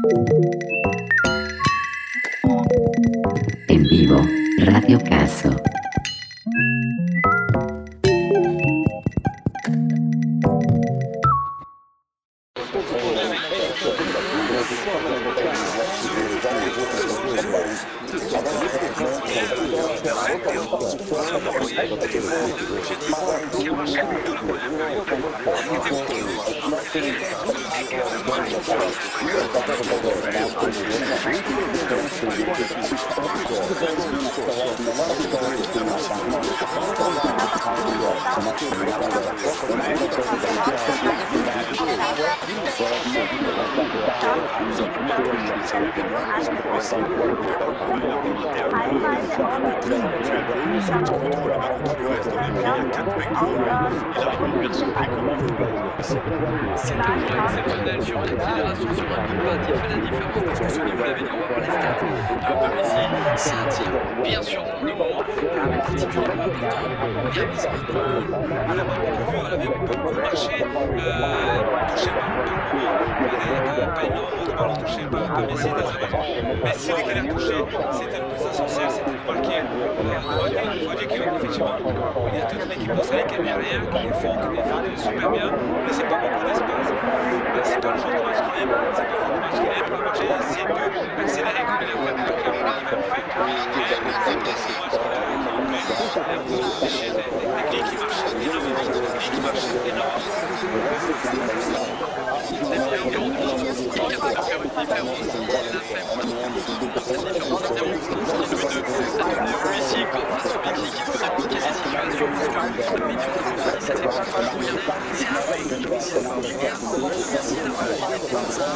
En vivo, Radio Caso. Exceptionnel sur une accélération, sur un coup de patte, il fait la différence parce que Sony, vous l'avez dit, on va voir les stats de Messi. C'est un tir, bien sûr, mon numéro, particulièrement important. Gamis elle a avait beaucoup marché, touché pas énormément de ballons touchés par Messi désormais. Mais celui qu'elle a touché, c'était le plus essentiel, c'était de marquer une fois d'équipe. Effectivement, il y a toute l'équipe d'Australie qui est derrière, qui les fait super bien, mais c'est pas beaucoup d'espace. C'est pas le genre de match qu'il aime, c'est pas le genre de match qu'il aime pour marcher, c'est d'accélérer comme il a fait avec il va le faire. Mais c'est pas ce match qu'il a des clés qui marchent énormément, qui marchent énormément. C'est bien, il est capable de faire une différence, il l'a fait pour cette différence à 0. Ici, comme face au Mexique, il faut appliquer ces situations parce que le médium de Messi, ça fait pas mal. Regardez, c'est un fake, c'est un lumière. Merci d'avoir fait ça.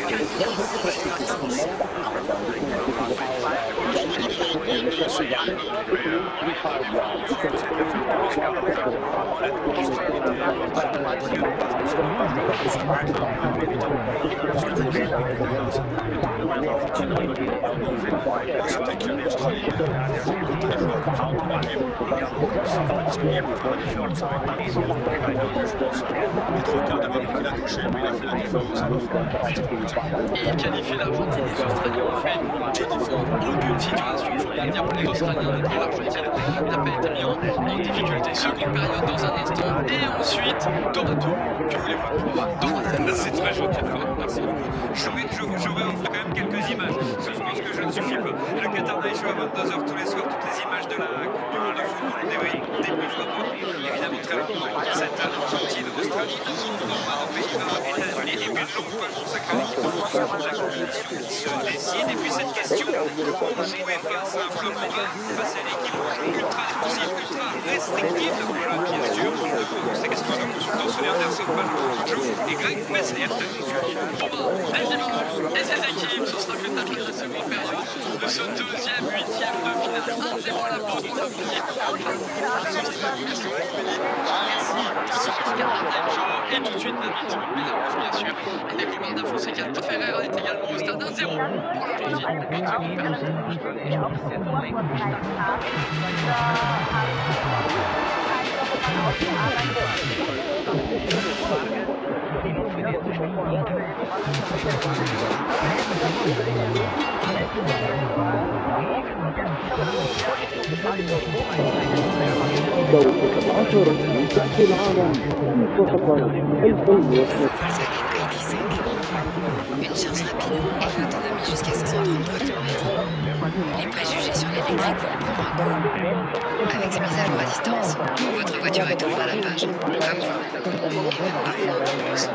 Il qualifie l'Argentine et les Australiens ont fait des défenses, aucune situation, il faut bien le dire pour les Australiens, et l'Argentine n'a pas été mis en difficulté. Seconde période dans un instant, et ensuite, tour à tour. Que voulez-vous? C'est très gentil de faire, merci beaucoup. Je vais offrir quand même quelques images, parce que je pense que je ne suffis pas. Le Qatar Night Show à 22h tous les soirs, toutes les images de la Coupe du Monde de football débriefera évidemment très longuement cette Argentine-Australie, un Pays-Bas, États-Unis, et puis une longue page consacrée à l'équipe de France, la compétition qui se décide. Et puis cette question, comment jouer face à un bloc face à l'équipe ultra défensive, ultra restrictive? Voilà, bien sûr, c'est qu'est-ce que nous consultons Sonny Anderson, Joe et Greg Meslier. Et ces équipes, ce sera que tâche de la seconde période de ce deuxième huitième de finale. 1-0 à la pause pour le premier. Et tout de suite l'invite Belarus bien sûr. Et Neymar da Fonseca de Ferreira est également au stade 1-0 pour Une charge rapide et une autonomie jusqu'à 533 km. Les préjugés sur l'électrique vont prendre un coup. Avec sa mise à jour à distance, votre voiture est toujours à la page, comme vous, et même parfois un peu plus.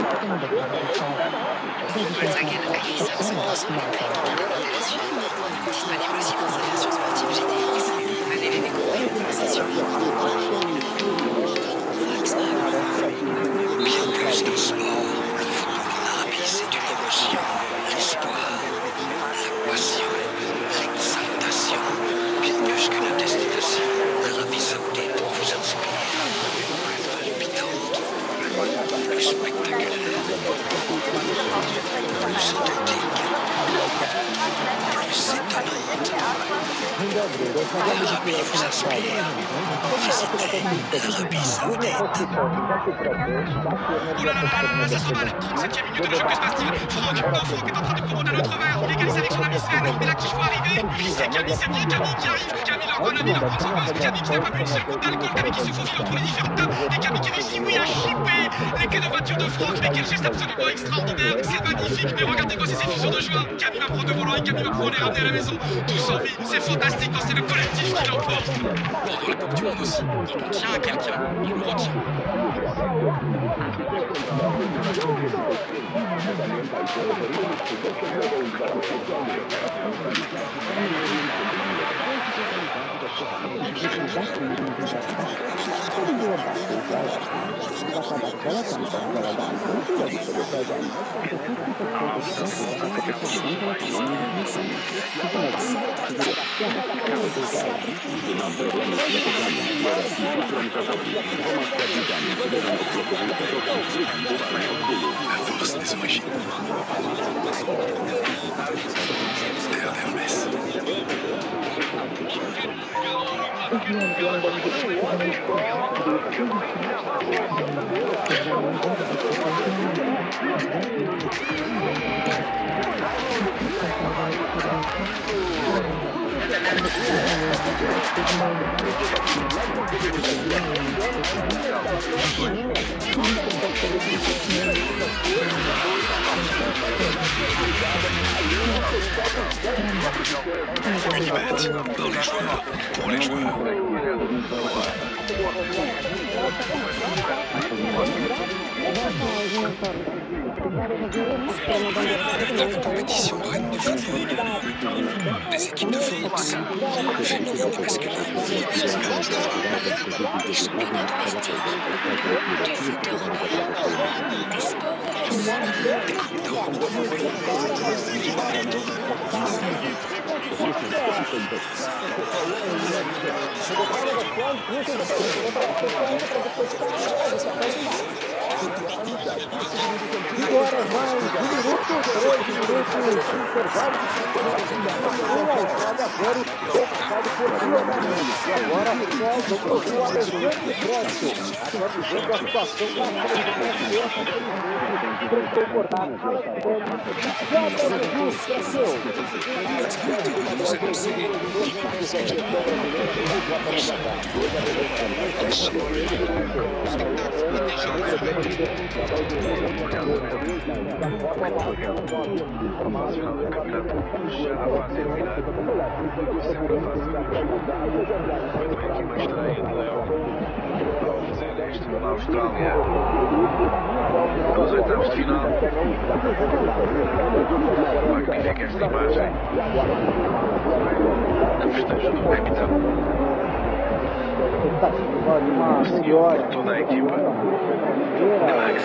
Volkswagen ID.5 100% électrique, demandez la suivre. Disponible aussi dans sa version sportive GTX. Venez les découvrir en concession. Bien plus qu'un sport, le football en Arabie, c'est une émotion, l'espoir, la passion, l'exaltation, bien plus qu'une destination. L'Arabie Saoudite vous inspire, plus palpitante, plus spectaculaire, plus authentique, plus étonnante. L'Arabie vous inspire. Visitez l'Arabie Saoudite. Oh là là là là là, ça s'emballe. 37e minute de jeu, que se passe-t-il? Franck est en train de commander à l'autre verre. Il égalise avec son ami Sven. Et là, qui je vois arriver? Oui, c'est Camille, c'est bien Camille qui arrive. Camille leur donne Camille leur prend son masque. Camille qui n'a pas bu une seule goutte d'alcool. Camille qui se faufile entre les différentes tables. Et Camille qui réussit, oui, à chipper les clés de voiture de Franck. Mais quel geste absolument extraordinaire. C'est magnifique. Mais regardez-moi ces effusions de joie. Camille va prendre le volant et Camille va pouvoir les ramener à la maison. Tous en vie. C'est fantastique quand c'est le collectif qui l'emporte. Pendant la Coupe du Monde aussi. Quand on tient à quelqu'un, on le retient. La force des origines. Terre d'Hermès. Unibet, par les joueurs, pour les joueurs. La compétition reine du football. Des équipes de France, féminines et masculines. Des championnats domestiques, du foot européen, des sports relaxants, Des coupes d'Europe. Austrália, nos oitavos de final. Magnífica esta imagem. A festejo do Beckham. Seguido por toda a equipa. Max,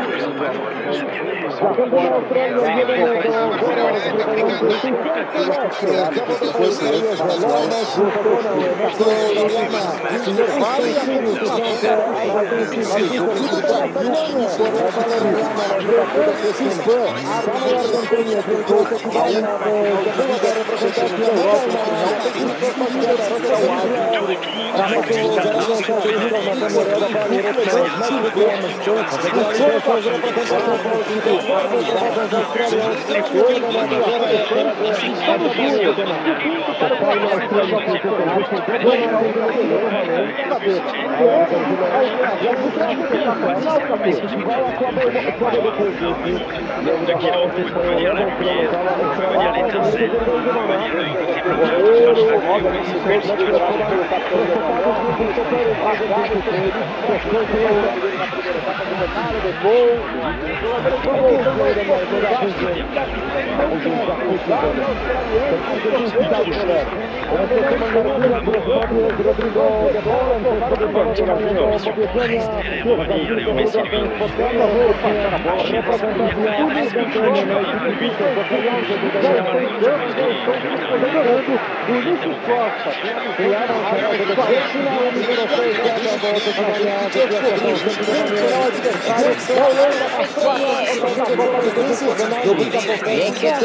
Léo Messi, lui, marché dans sa première carrière de club, lui,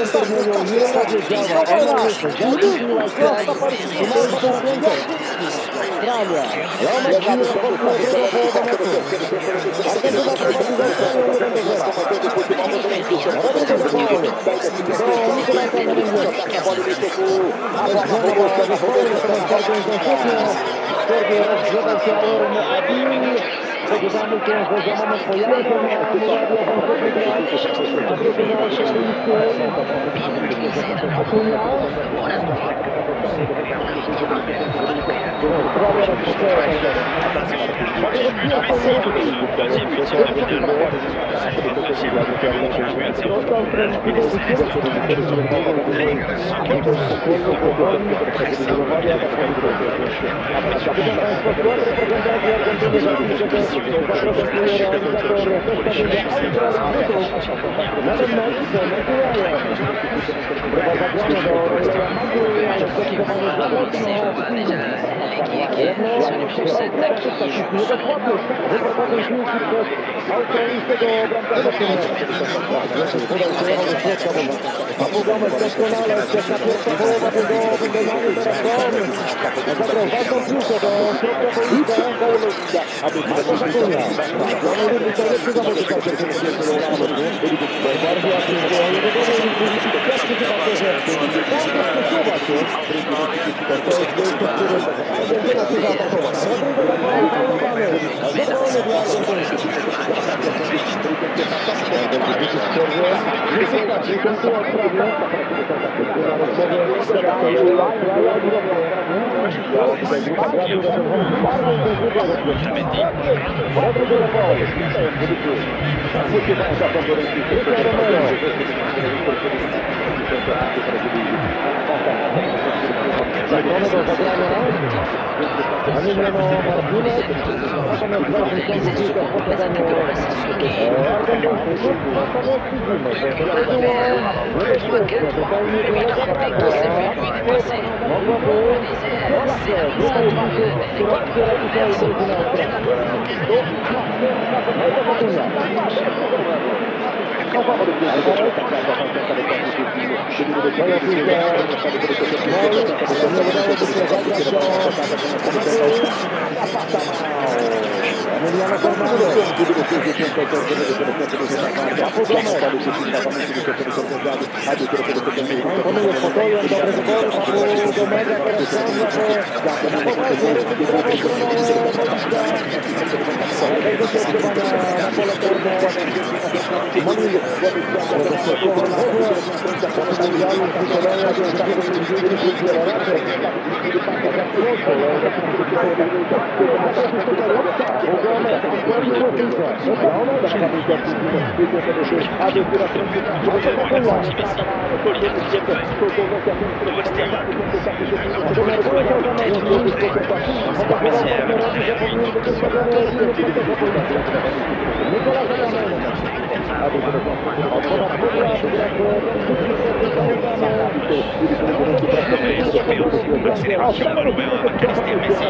Accélération, ballon ouvert à McAllister, Messi.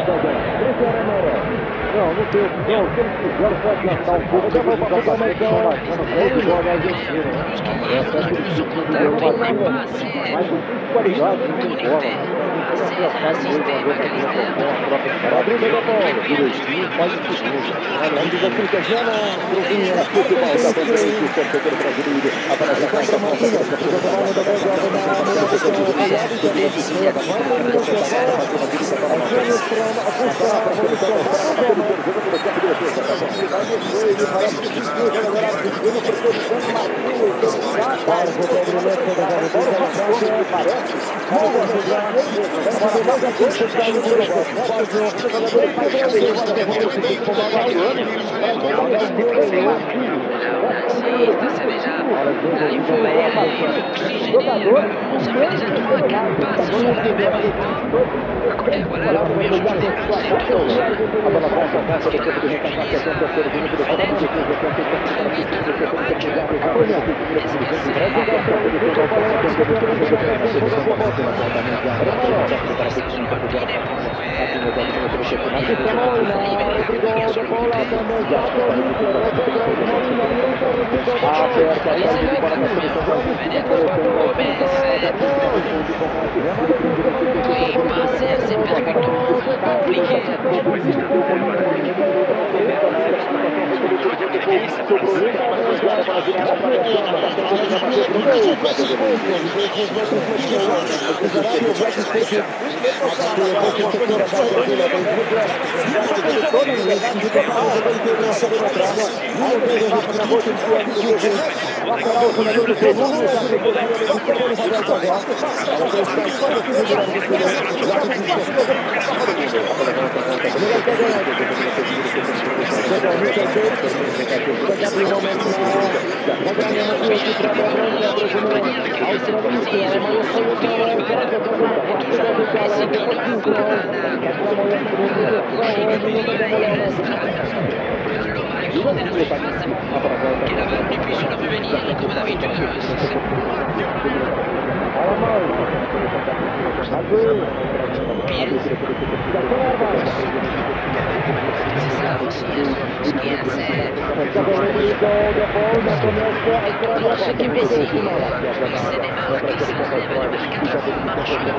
Que la balle puisse revenir comme d'habitude. Bien. C'est ça aussi, ce qui est assez... Dans ce qui me dit, c'est des marques qui sont des mercato marchand.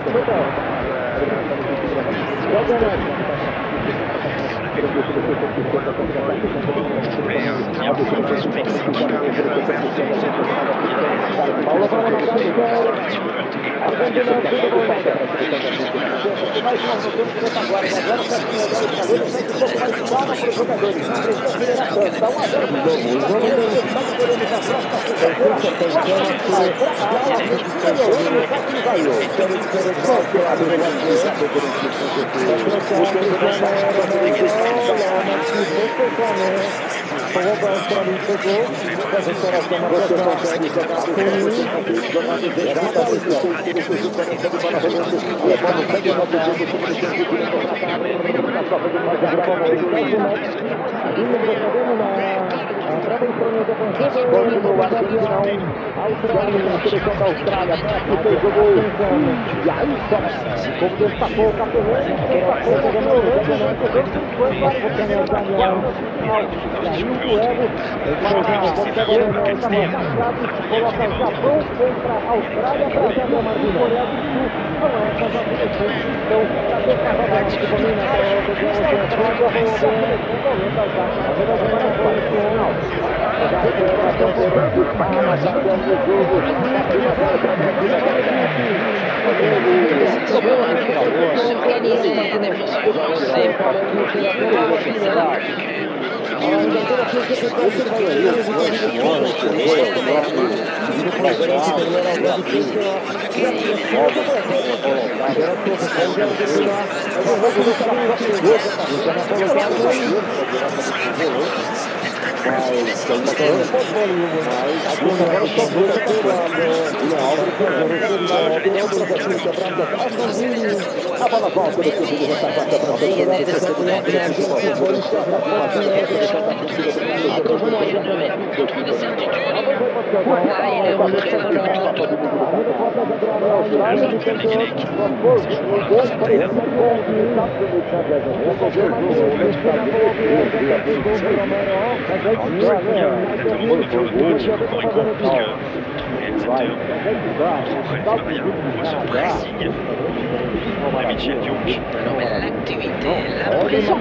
L'activité, la présence,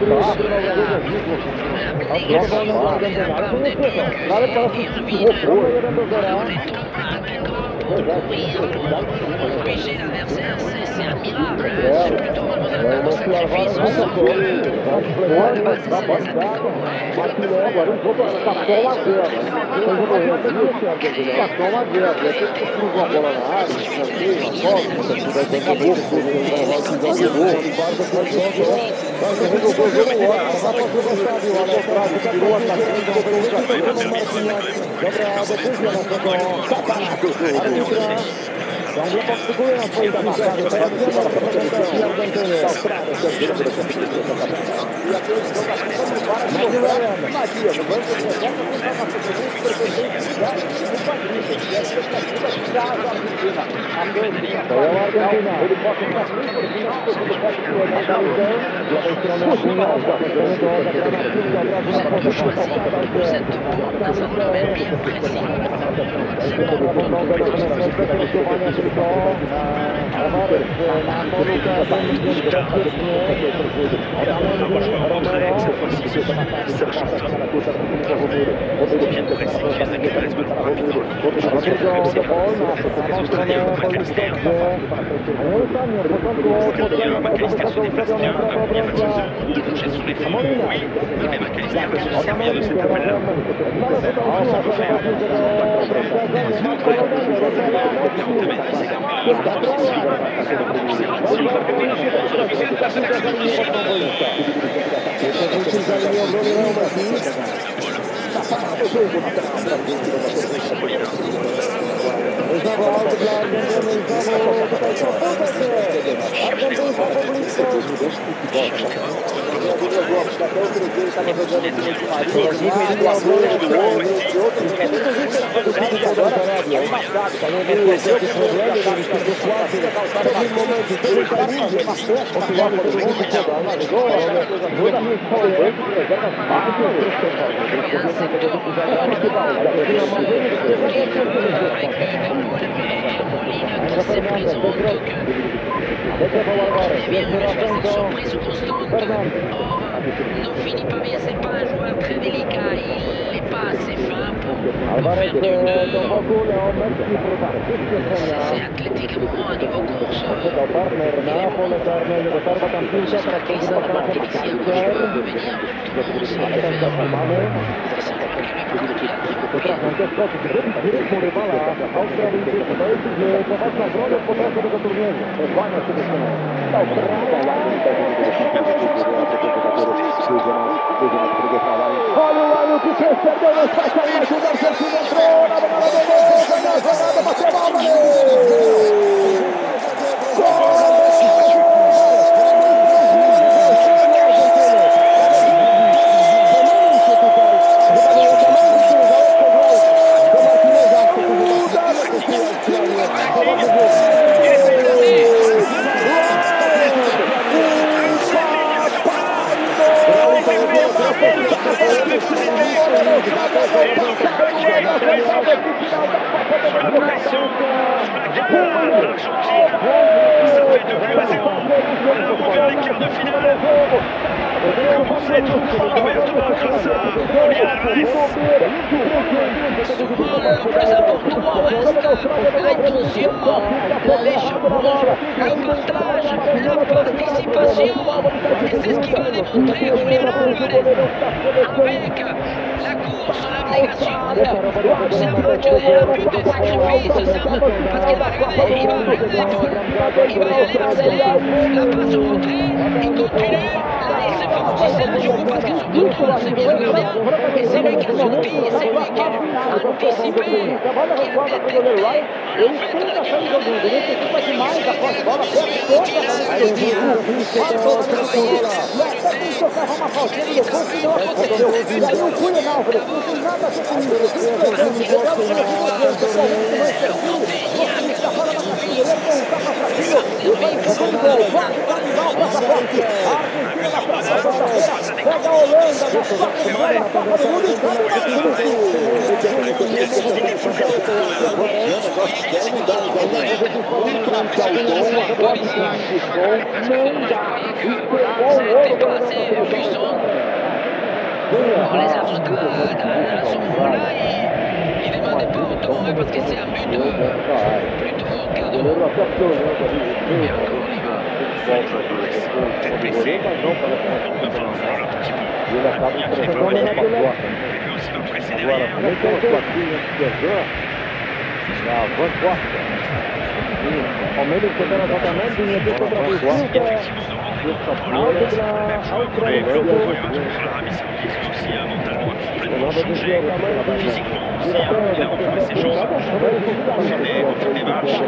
l'abnégation de la part des Irvine, pour empêcher l'adversaire, c'est admirable. C'est plutôt un sacrifice sans que de base, c'est les attaquants. Vous êtes dans un domaine bien précis. Cette fois-ci, ce sont les Argentins qui viennent presser, qui viennent récupérer ce ballon rapidement. Je pense que les Australiens, McAllister. McAllister se déplace bien, il y a Mathieu qui touche sur les flancs. Oui, mais McAllister va se servir de cet appel-là pour se refaire des autres collègues. Et Otamendi, c'est comme la possession. Accélération, il va gagner la violence sur la visée de la sélection de Chine. Surprise constante. Non finit pas bien, c'est pas un joueur très délicat, il n'est pas assez fin pour faire d'une... C'est athlétiquement un niveau course. J'espère qu'il sera la partie d'ici un coup, je peux venir commencer à le faire. Parce que c'est un joueur qui lui prend de la Olha o Lano que fez, perdeu no espaço, aí ajuda a Argentina, entrou na bola do gol, na jogada, bateu a bola, les Argentins, à ce moment-là, ils ne demandaient pas autant parce que c'est un but plutôt cadeau. Mais encore, il va. Tête baissée. Il va falloir faire un petit peu. Il y a qui n'est pas validé. Et lui aussi va presser derrière. Mais Flo, on voit toujours l'Arabie Saoudite qui aussi a mentalement complètement changé, physiquement aussi, il a retrouvé ses jambes au fil des matchs.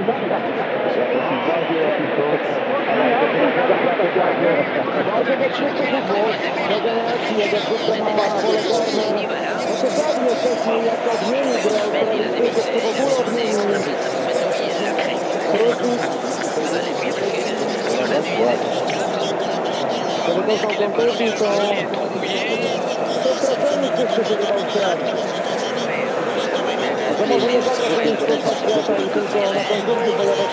Abbiamo vinto la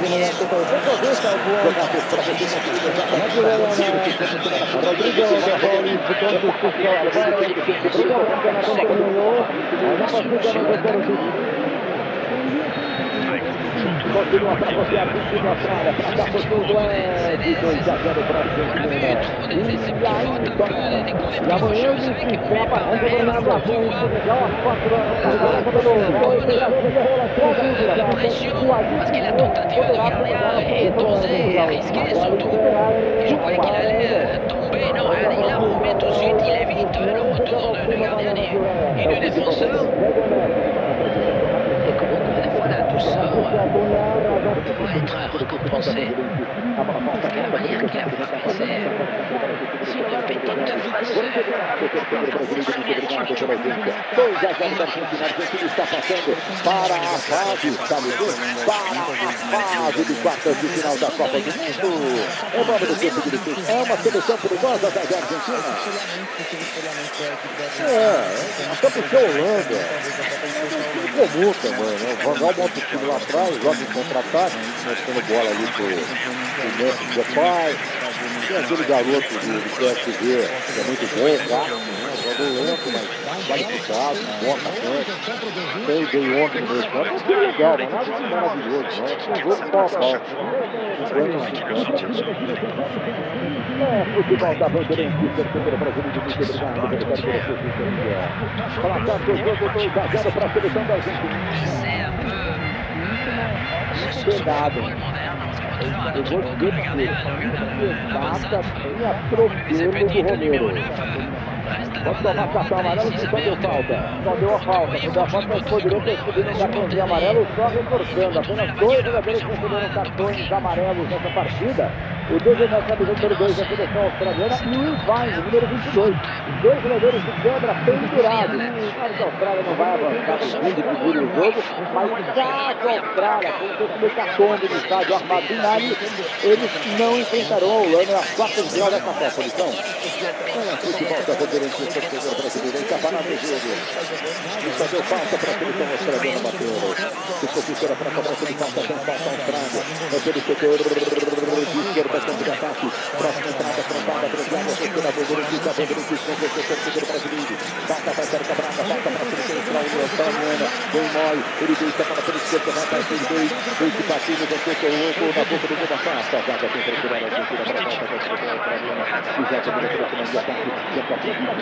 Continua para você a time de Austrália, para cá por tudo é 2-0 para a Argentina. E amanhã ele se escapa a Bernardo Azul, Senegal, às 4 horas da parce qu'il a tenté de gardien et dosé et risqué surtout. Et je croyais qu'il allait tomber, non, il la remet tout de suite, il évite le retour de gardien et du défenseur. Et comme encore des fois la douceur doit être récompensée. Parce que la manière qu'il a frappé, c'est une petite phrase. 2-0 da Argentina. A Argentina está passando para a fase, sabe? Para a fase de quartas de final da Copa do Mundo. É nome do tempo de Deus. É uma seleção perigosa da Argentina. A campeã Holanda. É comum também, né? O Van Gaal monta o time lá atrás, joga em contra-ataque, metendo bola ali pro Memphis Depay. Tem aquele garoto do PSG, que é muito bom, cara, jogador lento, mas qualificado, bom atacante. Tem o De Jong no meio campo, que é legal, mas nada de maravilhoso, não. É um jogo pau a pau. Futebol da Bandeirantes, terceiro Brasil de muito obrigado pelo carinho da sua sintonia. Placar do jogo 2-0 para a seleção da Argentina. Pegado. Eu vou dizer que exata bem atropelo do Romero. Pode tomar cartão amarelo se só deu falta. Só deu a falta. Quando a falta mas poderia ter subido um cartãozinho amarelo, só reforçando. Apenas 2 jogadores receberam cartões amarelos nessa partida. O desenhado camisa número 2 da seleção australiana e o Irvine, número 22. Os 2 jogadores de quebra pendurados. Claro que a Austrália não vai avançar no fim de figura o jogo, mas caso a Austrália, com o hecatombe do estádio Ahmad Bin Ali, eles não enfrentarão a Holanda nas quartas de final dessa Copa. Então, futebol da Bandeirantes, torcedor brasileiro, está parado o jogo. Só deu falta para a seleção australiana bater. Se posiciona para a cobrança de falta, tem falta a Austrália. É pelo setor esquerdo. Bastante de ataque, próxima entrada, frontada, transada, terceira Bandeirantes, a Bandeirantes com você, torcedor brasileiro. Falta para Sérgio Braga, falta para a seleção australiana, bem mole, ele deixa para a esquerda, vai para os dois, esse patinho, você colocou na boca do gol da pasta, a zaga tem procurado a Argentina para a volta da seleção australiana, e já também a seleção de ataque, já está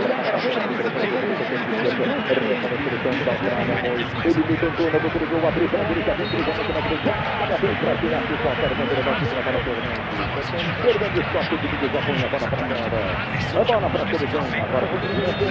ele me tentou na boca do gol, abriu para a direita, vem cruzamento na frente, vem para tirar, se faltar, a Bandeirantes para a Fernandes. Perdendo o toque de Miguel Japão, a bola para a bola para a seleção. Agora o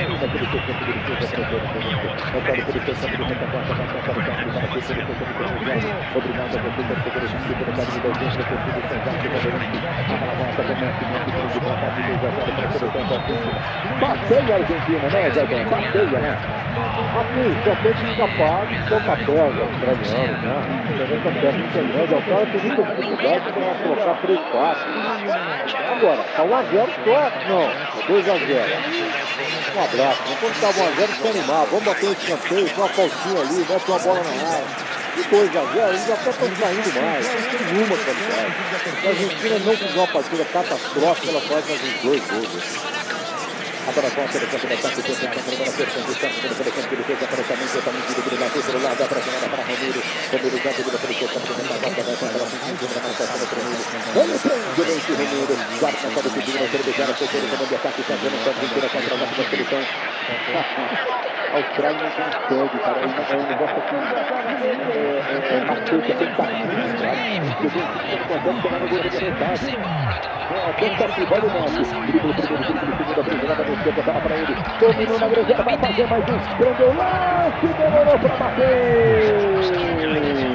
passeia a Argentina, né, Zé? Passeia, né? Aqui, só tem que escapar do seu papel australiano, né? Também com a técnica média, o cara tem muita dificuldade para colocar 3-4. Agora, tá 1-0 só? Não, 2-0. Um abraço, quando está 1-0, fica animado. Vamos bater um escanteio, uma falsinha ali, mete uma bola na área. E 2-0, eles já estão saindo mais, não tem nenhuma qualidade. A Argentina não fizer uma partida catastrófica, ela faz mais uns 2 gols. Agora com a seleção de ataque, tem a primeira versão do centro da seleção que ele fez aparentemente totalmente de brilhante pelo lado da pressionada para Romero. Romero já teve a seleção da primeira volta da seleção da marcação do Romero. Ele prende esse Romero, guarda para o segundo, ele deixa a seleção de ataque, fazendo a Argentina contra a da seleção. A Austrália não consegue, cara, é um negócio que é uma coisa tentativa, sabe? Porque a gente consegue chegar no gol de metade. A tentativa do nosso. Dribble primeiro, segunda, brigada da esquerda, para ele. Dominou na grande, vai fazer mais um. Prendeu lance, demorou para bater.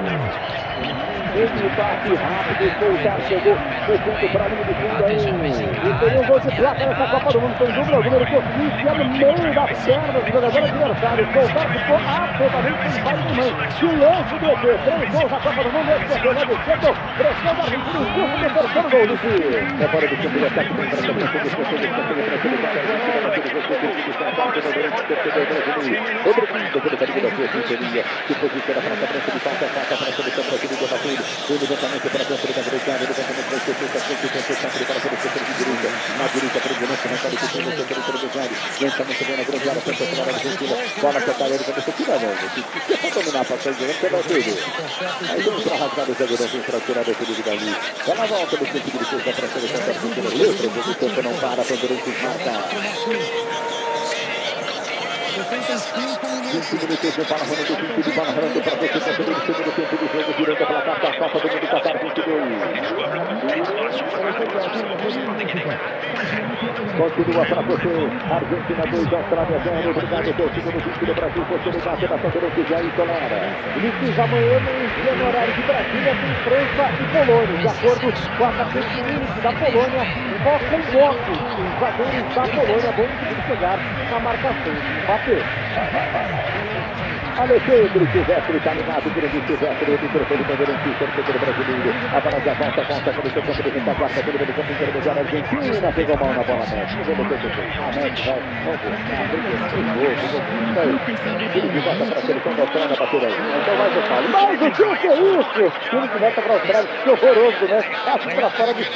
Ele bate rápido, foi o cara chegou, fechando para a linha de fundo aí. E teria um gol de placa nessa Copa do Mundo. Tem dupla, o número que enfiar no meio da perna do jogador adversário. O cara ficou absolutamente sem pare de mão. Silêncio do ET. 3 gols na Copa do Mundo. Esse é o lado esquerdo. Pressão da Argentina, o curso do terceiro gol do time. É fora do campo de ataque, tem para a seleção obrigado pelo carinho da sua sintonia. Se posiciona para a cobrança de falta, para a seleção brasileira da Tudo. Tem levantamento para dentro da grande área, levantamento vai ser feito, a frente, tenta sempre para o setor de direita. Na direita, presidente, na cara do setor intermediário. Lançamento bem na grande área, tenta tirar a Argentina. Bola total, ele vai tira não. Se for dominar para sair direito, você vai perder. Aí vamos para rasgar o zagueirão, para tirar o equilíbrio dali. Vai na volta do tempo de defesa para a seleção da Argentina. Letra, o tempo não para, Bandeirantes marca. 5 minutos de bola rolando, 20 de bola rolando para você conseguir o segundo tempo do jogo, virando pela carta, a Copa do Mundo Qatar 22. Continua para você, Argentina 2, Austrália 0, obrigado pelo segundo 20 do Brasil, você no bate da Bandeirantes e aí tolera. Inícios amanhã no horário de Brasília, tem França e Polônia, de acordo com a Capitã da Polônia, foca em bloco, os zagueiros da Polônia vão conseguir chegar na marcação, bater. Alexandre Silvestre, caminhado por Silvestre, o microfone Bandeirantes, torcedor brasileiro. A bola já volta, pelo seu campo de a quarta, pelo meio campo intermediário, a Argentina pegou mal na bola média. A média vai, ele de volta para a seleção da Austrália, bater aí. Então mais eu falo, mas o que é isso? Time de volta para a Austrália, que horroroso, né? Acho para fora de...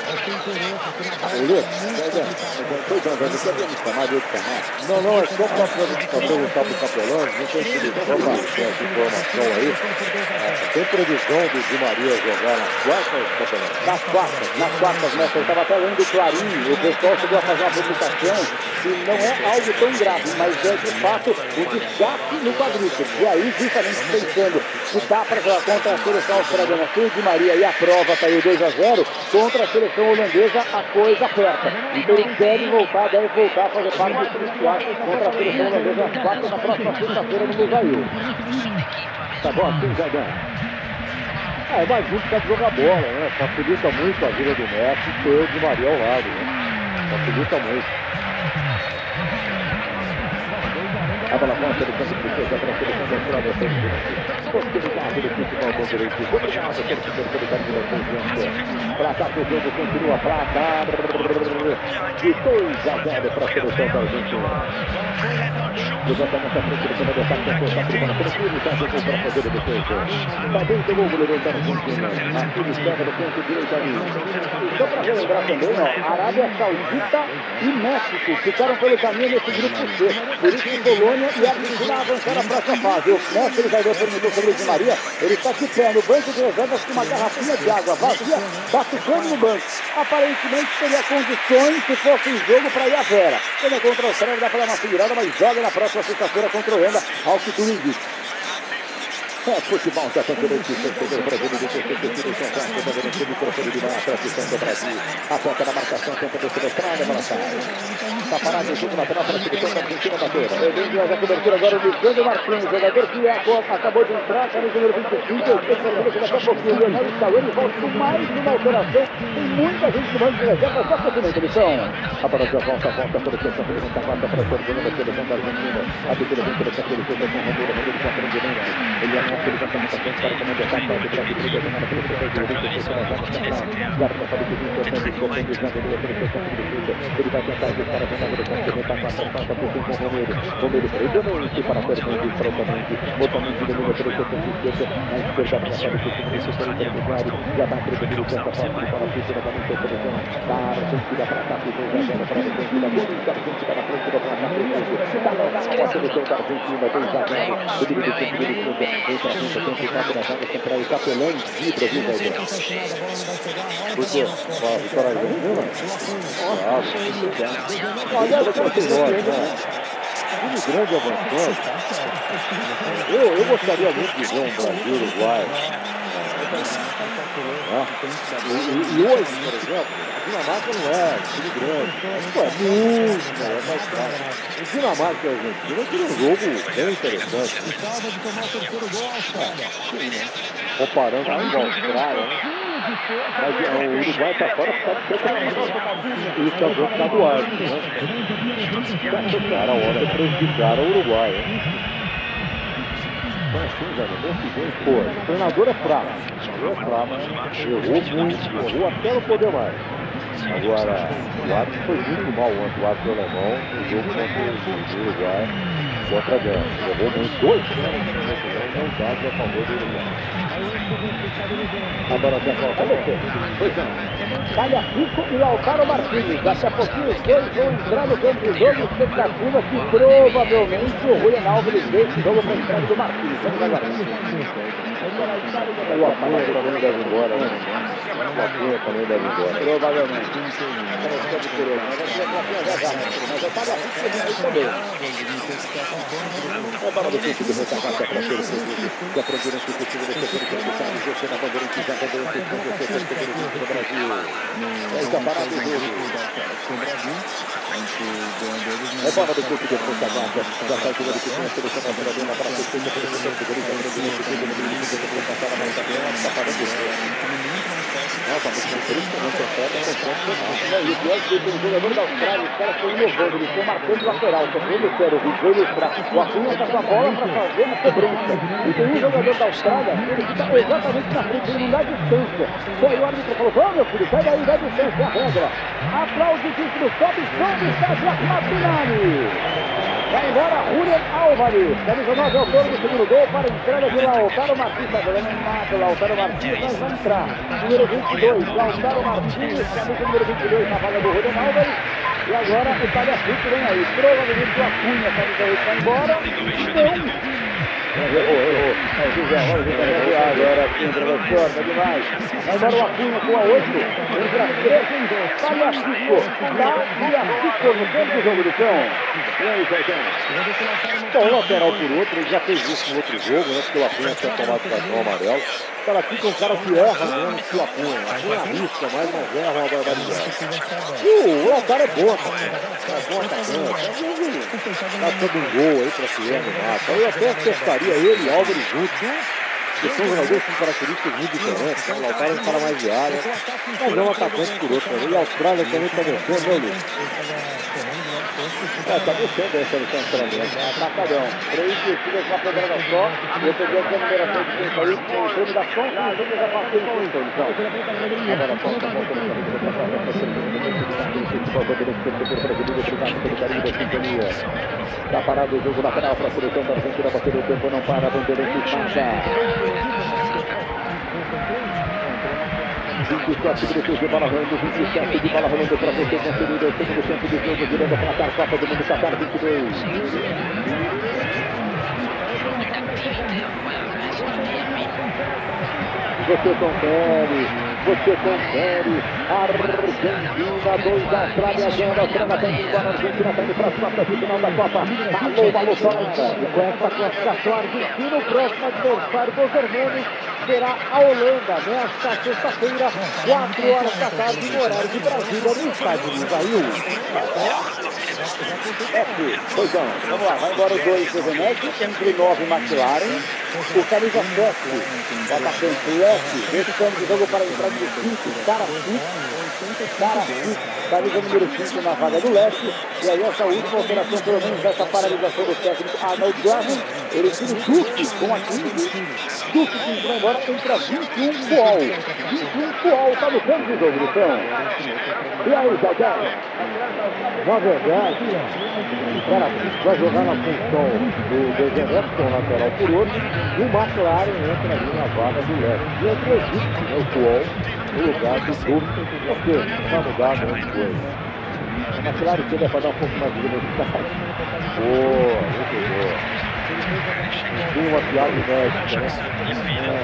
Não, é só para apresentar para o Capelão, não tem que informação aí. Tem previsão do Di Maria jogar nas quartas? Nas quartas, né? Eu estava até lendo o Clarim, o pessoal chegou a fazer uma publicação que não é algo tão grave, mas é de fato o desgaste no quadríceps. E aí, justamente pensando que dá para jogar contra a seleção australiana com o Di Maria e a prova caiu 2-0, contra a seleção holandesa a coisa aperta. Então ele deve voltar a fazer parte dos policiais contra a seleção holandesa às quartas na próxima sexta-feira no Lusail. Tá bom assim, Zagão? É mais justo que jogar bola, né? Facilita muito a vida do Messi ter o Di Maria ao lado, né? Facilita muito. A bola contra ele, quando precisa para a seleção da Austrália. Possibilidade do principal Bandeirantes. Obrigado, quero que o secretário de confiança. Placar do jogo continua, placar de 2-0 para a seleção da Argentina. Levantamento à frente do comando, ataque, tentou, está privando, prefiro, já jogou para fazer o defesa. Está dentro do goleiro da Argentina. Aqui de esquerda do canto direito ali. E só para relembrar também, ó, Arábia Saudita e México ficaram pelo caminho desse grupo C. Por isso que Polônia e a Argentina avançaram a próxima fase. O mestre vai ver perguntou sobre o Di Maria. Ele está de pé no banco de reservas com uma garrafinha de água vazia, batucando no banco. Aparentemente teria condições, se fosse um jogo, para ir à Vera. Quando é contra o Austrália, dá para dar uma segurada, mas joga na próxima sexta-feira contra o Holanda, ao que tudo indica. Futebol da Bandeirantes, torcedor brasileiro, seleção clássica, Bandeirantes, microfone de baixo, a seleção do Brasil. Ataca na marcação, tenta descer da estrada, bola sai. Está parado o jogo lateral para a seleção da Argentina bater. Ele a cobertura agora do Lisandro Martins, jogador que acabou de entrar, camisa número 25, daqui a pouquinho o Leonel Scaloni volta com mais uma alteração. Tem muita gente que manda de reserva, só para a seleção. A bola já volta para a seleção, a quarta para a seleção da Argentina. A terceira vem para a seleção da Argentina, está aprendendo. Ele é ele vai para o comando de ataque, para o Brasil, ele vai para o ele vai tentar buscar a jogada do campo, ele vai passar por cima com o Romero pressionante para Fernandes, prontamente, Otamendi domina pelo seu campo esquerdo, na esquerda para a seleção intermediário, já vai prevenir o campo, para a piscina da seleção da Argentina para ataque, 2-0 para a Argentina, a Argentina na frente do placar, está na seleção da Argentina, 2-0, o time do campo de entra a frente, tem que ficar na zaga central, o Capelão vibra, viu, Zé? Por quê? A vitória argentina? Olha, o time grande avançando. Eu gostaria muito de ver um Brasil Uruguai. E hoje, por exemplo, a Dinamarca não é time grande. É muito, é mais fraco. O Dinamarca e a Argentina tem um jogo bem interessante. Comparando com a Austrália, mas o Uruguai está fora por causa do campeonato estadual, né? Era a hora de prejudicar o Uruguai, né? Assim, velho, o treinador é fraco. Errou muito, errou até não poder mais. Agora, o árbitro foi muito mal ontem, o árbitro alemão, no jogo contra o Uruguai, contra a Gana. Errou muito, 2 pênaltis, não dado a favor do Uruguai. Agora tem a volta. Pois não. Talhafico e Lautaro Martins. Daqui a pouquinho os dois vão entrar no campo de jogo. Expectativa que provavelmente o Julián Álvares deixe o jogo para a entrada do Martins. Vamos aguardar. O Apanha também deve ir embora, né? O Apanha também deve ir embora. Provavelmente. Mas o Talhafico aí também. É para do clube de recarregar a prazer que a presidência do time do setor de construção de gestão da bandeira que já vendeu o setor do Brasil. É essa parada do jogo. É bola do clube de recarregar já faz jogo de que tinha seleção brasileira para a assistência do setor de nossa, muito impressionante a foto, e o pior é que o jogador da Austrália, os caras estão inovando, eles estão marcando lateral, só que eu quero vou ilustrar. O Apunha está com a bola para fazer a cobrança. E tem um jogador da Austrália, ele fica exatamente na frente, ele não dá distância. Só aí o árbitro falou, vamos meu filho, sai daí, dá distância, é a regra. Aplaude título, sobe som do estádio Matinani. Vai embora Julián Álvares, camisa 9 autor do segundo gol para a entrada de Lautaro Martins. Está jogando nada, Lautaro Martins, mas vai entrar. Número 22, Lautaro Martins, camisa número 22 na vaga do Julián Álvares. E agora o Talhafico vem aí. Provavelmente o Apunha, camisa 8, vai embora. Errou. Agora sim, professor, tá demais. Vai embora o Apunha com a 8. Entra 3. Talhafico. Talhafico no tempo do jogo do cão. E aí, Caetano? Então, lateral por outro, ele já fez isso no outro jogo, né? Porque o Apunha tinha tomado cartão amarelo. O cara fica um cara que erra mesmo que o Apunha. Apunha arrisca, mas não erra uma barbaridade. E o Lautaro é bom, cara. É bom atacante. Tá todo um gol aí pra se animar. Eu até testaria ele e Álvares juntos, né? Porque são jogadores com características muito diferentes. O Lautaro é um cara mais de área, mas é um atacante por outro. E a Austrália também tá descendo, né, Luiz? Tá descendo aí a seleção australiana. Atacadão. 3 descidas na pedrada só. Eu peguei aqui a numeração de tempo aí. O prêmio da Sonsa, a gente já passou em conta, então. Agora a Sonsa volta no caminho da obrigado pelo carinho da sintonia. Tá parado o jogo lateral para a seleção da Argentina. Bateu o tempo, não para. Bandeirantes marcha. 27 minutos de bola rolando, 27 de bola rolando para você conferir o segundo tempo do jogo, virando a placar Copa do Mundo Qatar 22. Você confere, Argentina 2, Austrália 0, Austrália tem que embora, Argentina está indo para as quartas de final da Copa. Alô, Sonsa, e com essa classificação, Argentina, o próximo adversário dos hermanos será a Holanda, nesta sexta-feira, 4 horas da tarde, no horário de Brasília, no estádio de Ivaí. Pois não, vamos lá, vai embora o 2 do Venezia, entre 9 McLaren, o camisa 7, o atacante F, esse campo de jogo para a entrada de 5, Carafico, camisa número 5 na vaga do leste, e aí essa última operação, pelo menos essa paralisação do técnico Arnold Graham, ele tira o Duque com a 15, Duque que vai embora, entra 21 Puol, está no campo de jogo, então. E aí, Zé? Na verdade, o cara vai jogar na função do Everton, lateral por outro, e o McLaren entra ali na vaga do leste. E eu acredito que o Puol, no lugar do Duque, porque vai mudar muita coisa. A McLaren tende para dar um pouco mais de velocidade. Boa, muito boa. Tem uma piada inédita, né?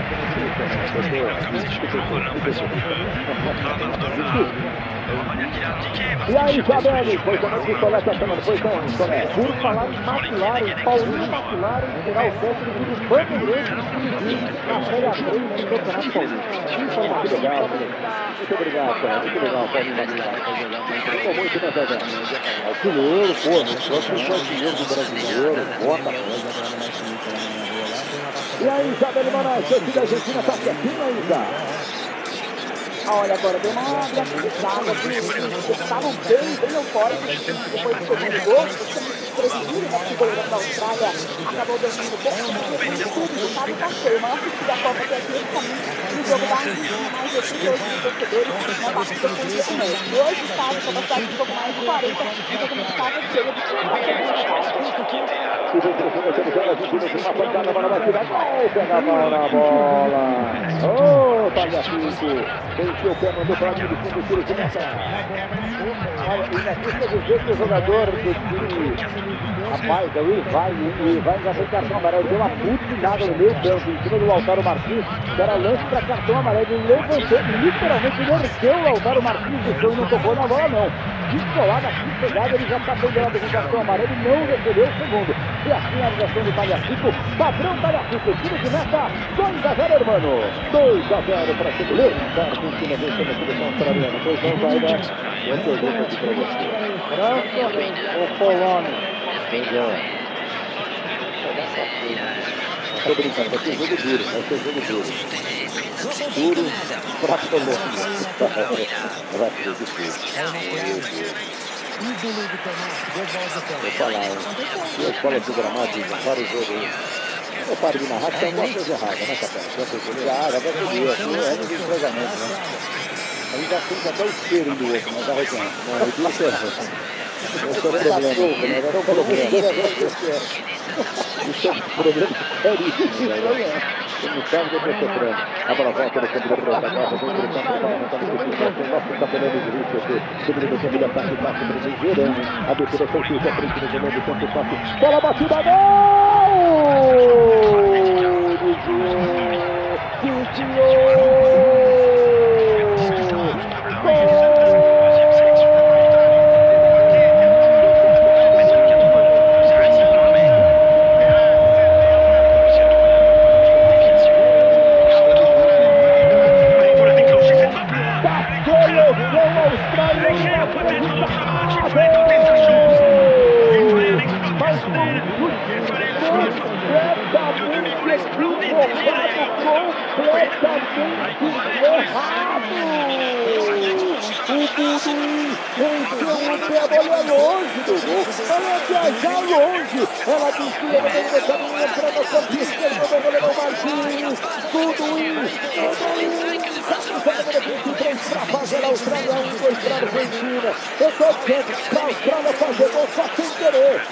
E aí, Isabelle, foi também que o Solé está chamando, foi então, Solé. Por falar em McLaren, Paulinho McLaren será o técnico do Bandeirantes na Série A3 do Campeonato Paulista. Informação legal, muito obrigado, cara. Muito legal, Paulinho McLaren. Ficou muito, né, Zé? Artilheiro, pô, no próximo foi artilheiro do brasileiro, bota. E aí, Isabelle Moraes, seu filho da Argentina tá quietinho aí, Isa? Olha, agora deu uma gravizada, estavam bem eufóricos depois do segundo gol. prejuízo, né? Porque o goleiro da Austrália acabou dormindo um pouco. Tudo estava em passeio. O maior título da Copa até aqui, no jogo da Argentina, mais de 38 mil torcedores na partida com o Japonês. E hoje estava com capacidade de um pouco mais de 40, e todo mundo estava cheio de time. Pega a mão na bola. Ô, Tagliafico. Venceu o pé, mandou para mim do fundo, tiro de meta. Olha, e na pista do jeito que o jogador do time, rapaz, o Ivan já foi cartão amarelo, deu uma putinada no meio campo, em cima do Lautaro Martins, que era lance para cartão amarelo, ele levantou, literalmente mordeu o Lautaro Martins do chão e não tocou na bola, não. Descolada aqui, pegada, ele já está pendurado com cartão amarelo e não recebeu o segundo. E assim a ligação do Tagliafico, padrão Tagliafico, tiro de meta, 2-0, irmão. 2-0 para ser goleiro. Argentina vencendo a seleção australiana. Pois não vai dar. Eu pergunto aqui para você. França ou Polônia? Estou brincando, vai ser jogo duro. Vai ser jogo duro. Duro para a Polônia. Vai ser difícil. Vou falar, se a escola de gramado para o jogo, eu paro de narrar, tem alguma coisa errada, né, Capela? Vai subir, aqui é de entregamento, né? A gente já fez até o espelho do outro, mas já reclama. Não, o duro é esse é o problema. Isso é um problema seríssimo, né? Você não sabe o que eu estou sofrendo. A bola volta no campo da protagônica, vem para o campo da protagônica, nosso campeonato de Rio, sobre o campo da parte de baixo, para o Verão. A defesa foi feita à frente do comando do campo de baixo. Bola batida, ela desvia, ela vem no caminho, entrando no campo esquerdo do goleiro Martins, tudo isso, para fazer a Austrália 1-2 para a Argentina. Eu estou dizendo para a Austrália fazer gol só sem querer,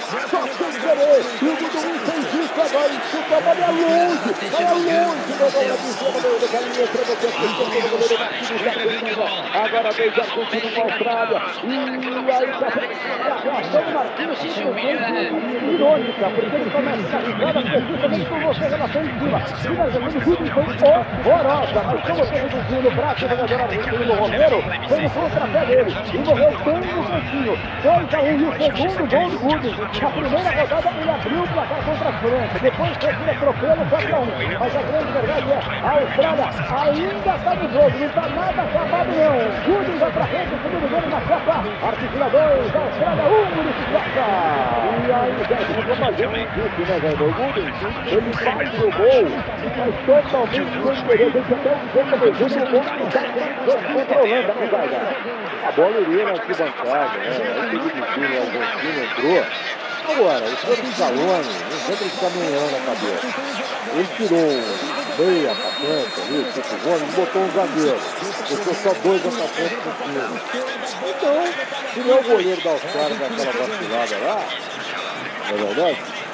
e o Dudu fez isso agora, chuta a bola longe, do gol do caminho, entrando no campo esquerdo do goleiro Martins, agora veio a Argentina com a Austrália, e aí a reação do Martins, irônica, porque ele começa a jogada precisamente com você relação em cima. E a Argentina foi horrorosa, mas como teve desvio no braço do jogador argentino do Romero, foi no contrapé dele e morreu bem no cantinho. 2-1 e o segundo gol do Gudin. Na primeira rodada ele abriu o placar contra a França, depois fez um atropelo 4-1. Mas a grande verdade é a Austrália ainda está no jogo, não está nada acabado não. Gudin vai para frente, o segundo gol na Copa. Argentina 2, Austrália 1, Muriçoca. E aí, Zé, vou fazer um chute, né, velho? O Gudin, ele faz o gol, mas totalmente sem querer. Tem que até dizer que o gol está controlando a jogada. A bola iria na arquibancada, né? Aí teve desvio, o Argentina entrou. Agora, o próprio Scaloni, não sempre fica meio na cabeça. Ele tirou meio atacante ali, o Chico Gomes, botou um zagueiro. Botou só 2 atacantes no time. Então, se não é o goleiro da Austrália daquela vacilada lá, não é verdade?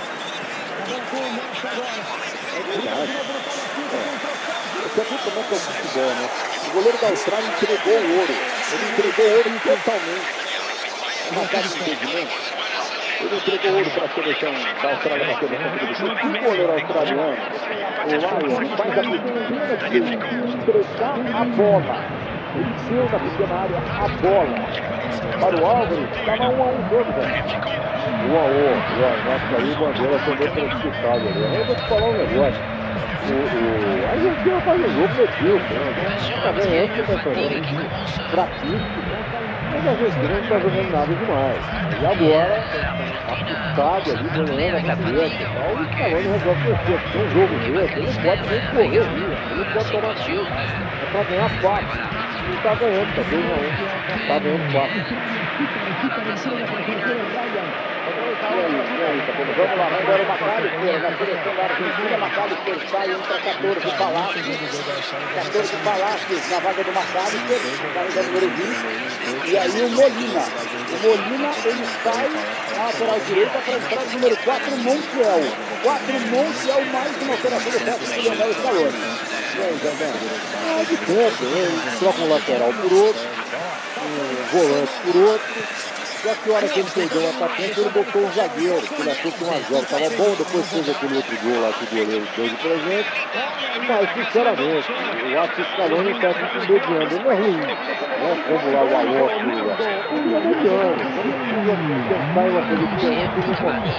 É verdade. Você viu como é que é o futebol, né? O goleiro da Austrália entregou o ouro. Ele entregou o ouro totalmente. Uma cara de impedimento. Ele entregou ouro para a seleção da Austrália na seleção. O goleiro australiano, o Lion, faz a pequena de entregar a bola. Ele deu na pequena área a bola. Para o Álvares, estava 1-1 o jogo, velho. 1-1. Nossa, aí o Bandeira foi bem precipitado ali. Aí eu vou te falar um negócio. A Argentina faz um jogo medíocre. Está ganhando com o fraquíssimo. Mas a Argentina não está jogando nada demais. E agora, assustado ali, ganhando a cabeça e tal, o Scaloni resolve crescer. Tem um jogo desse, ele não pode nem correr, ele não pode tomar tiro. É para ganhar 4. Ele está ganhando, está 2-1. Está ganhando 4. Vamos lá, vai embora o Macalister na seleção da Argentina. Macalister sai, entra 14 Palácios. 14 Palácios na vaga do Macalister, carrega número 20. E aí o Molina. O Molina, ele sai na lateral direita para entrar o número 4, Montiel. 4 Montiel, mais uma operação do técnico Lionel Scaloni. E aí, Zé? De tempo, ele troca um lateral por outro, um volante por outro. Só que a hora que ele perdeu o atacante, ele botou um zagueiro, que ele achou que 1-0 estava bom, depois fez aquele outro gol lá que o goleiro deu de presente. Mas, sinceramente, eu acho que o Scaloni está muito mediano, ele não é ruim. Não é como lá o Alok, ele é mediano. Ele tentar uma coisa diferente, ele não consegue.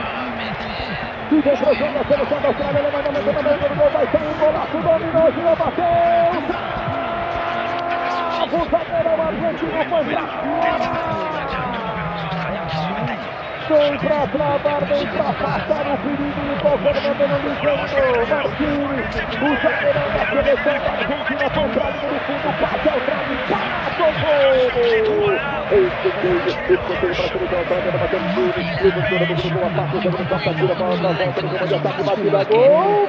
E deixa o jogo da seleção da Austrália, ele vai no gol, vai sair, golaço, dominou, girou, bateu! O zagueirão argentino foi pra fora! Vem pra travar, vem pra passar o perigo de qualquer maneira no campo. Martins, o zagueirão da seleção da Argentina foi pra linha do fundo, passe ao trave, passa o gol! Esse pra seleção australiana, bateu no fundo, escreva toda a boca do gol, passa o zagueiro, passa a tira, bola pra volta, no comando de ataque, batida, gol!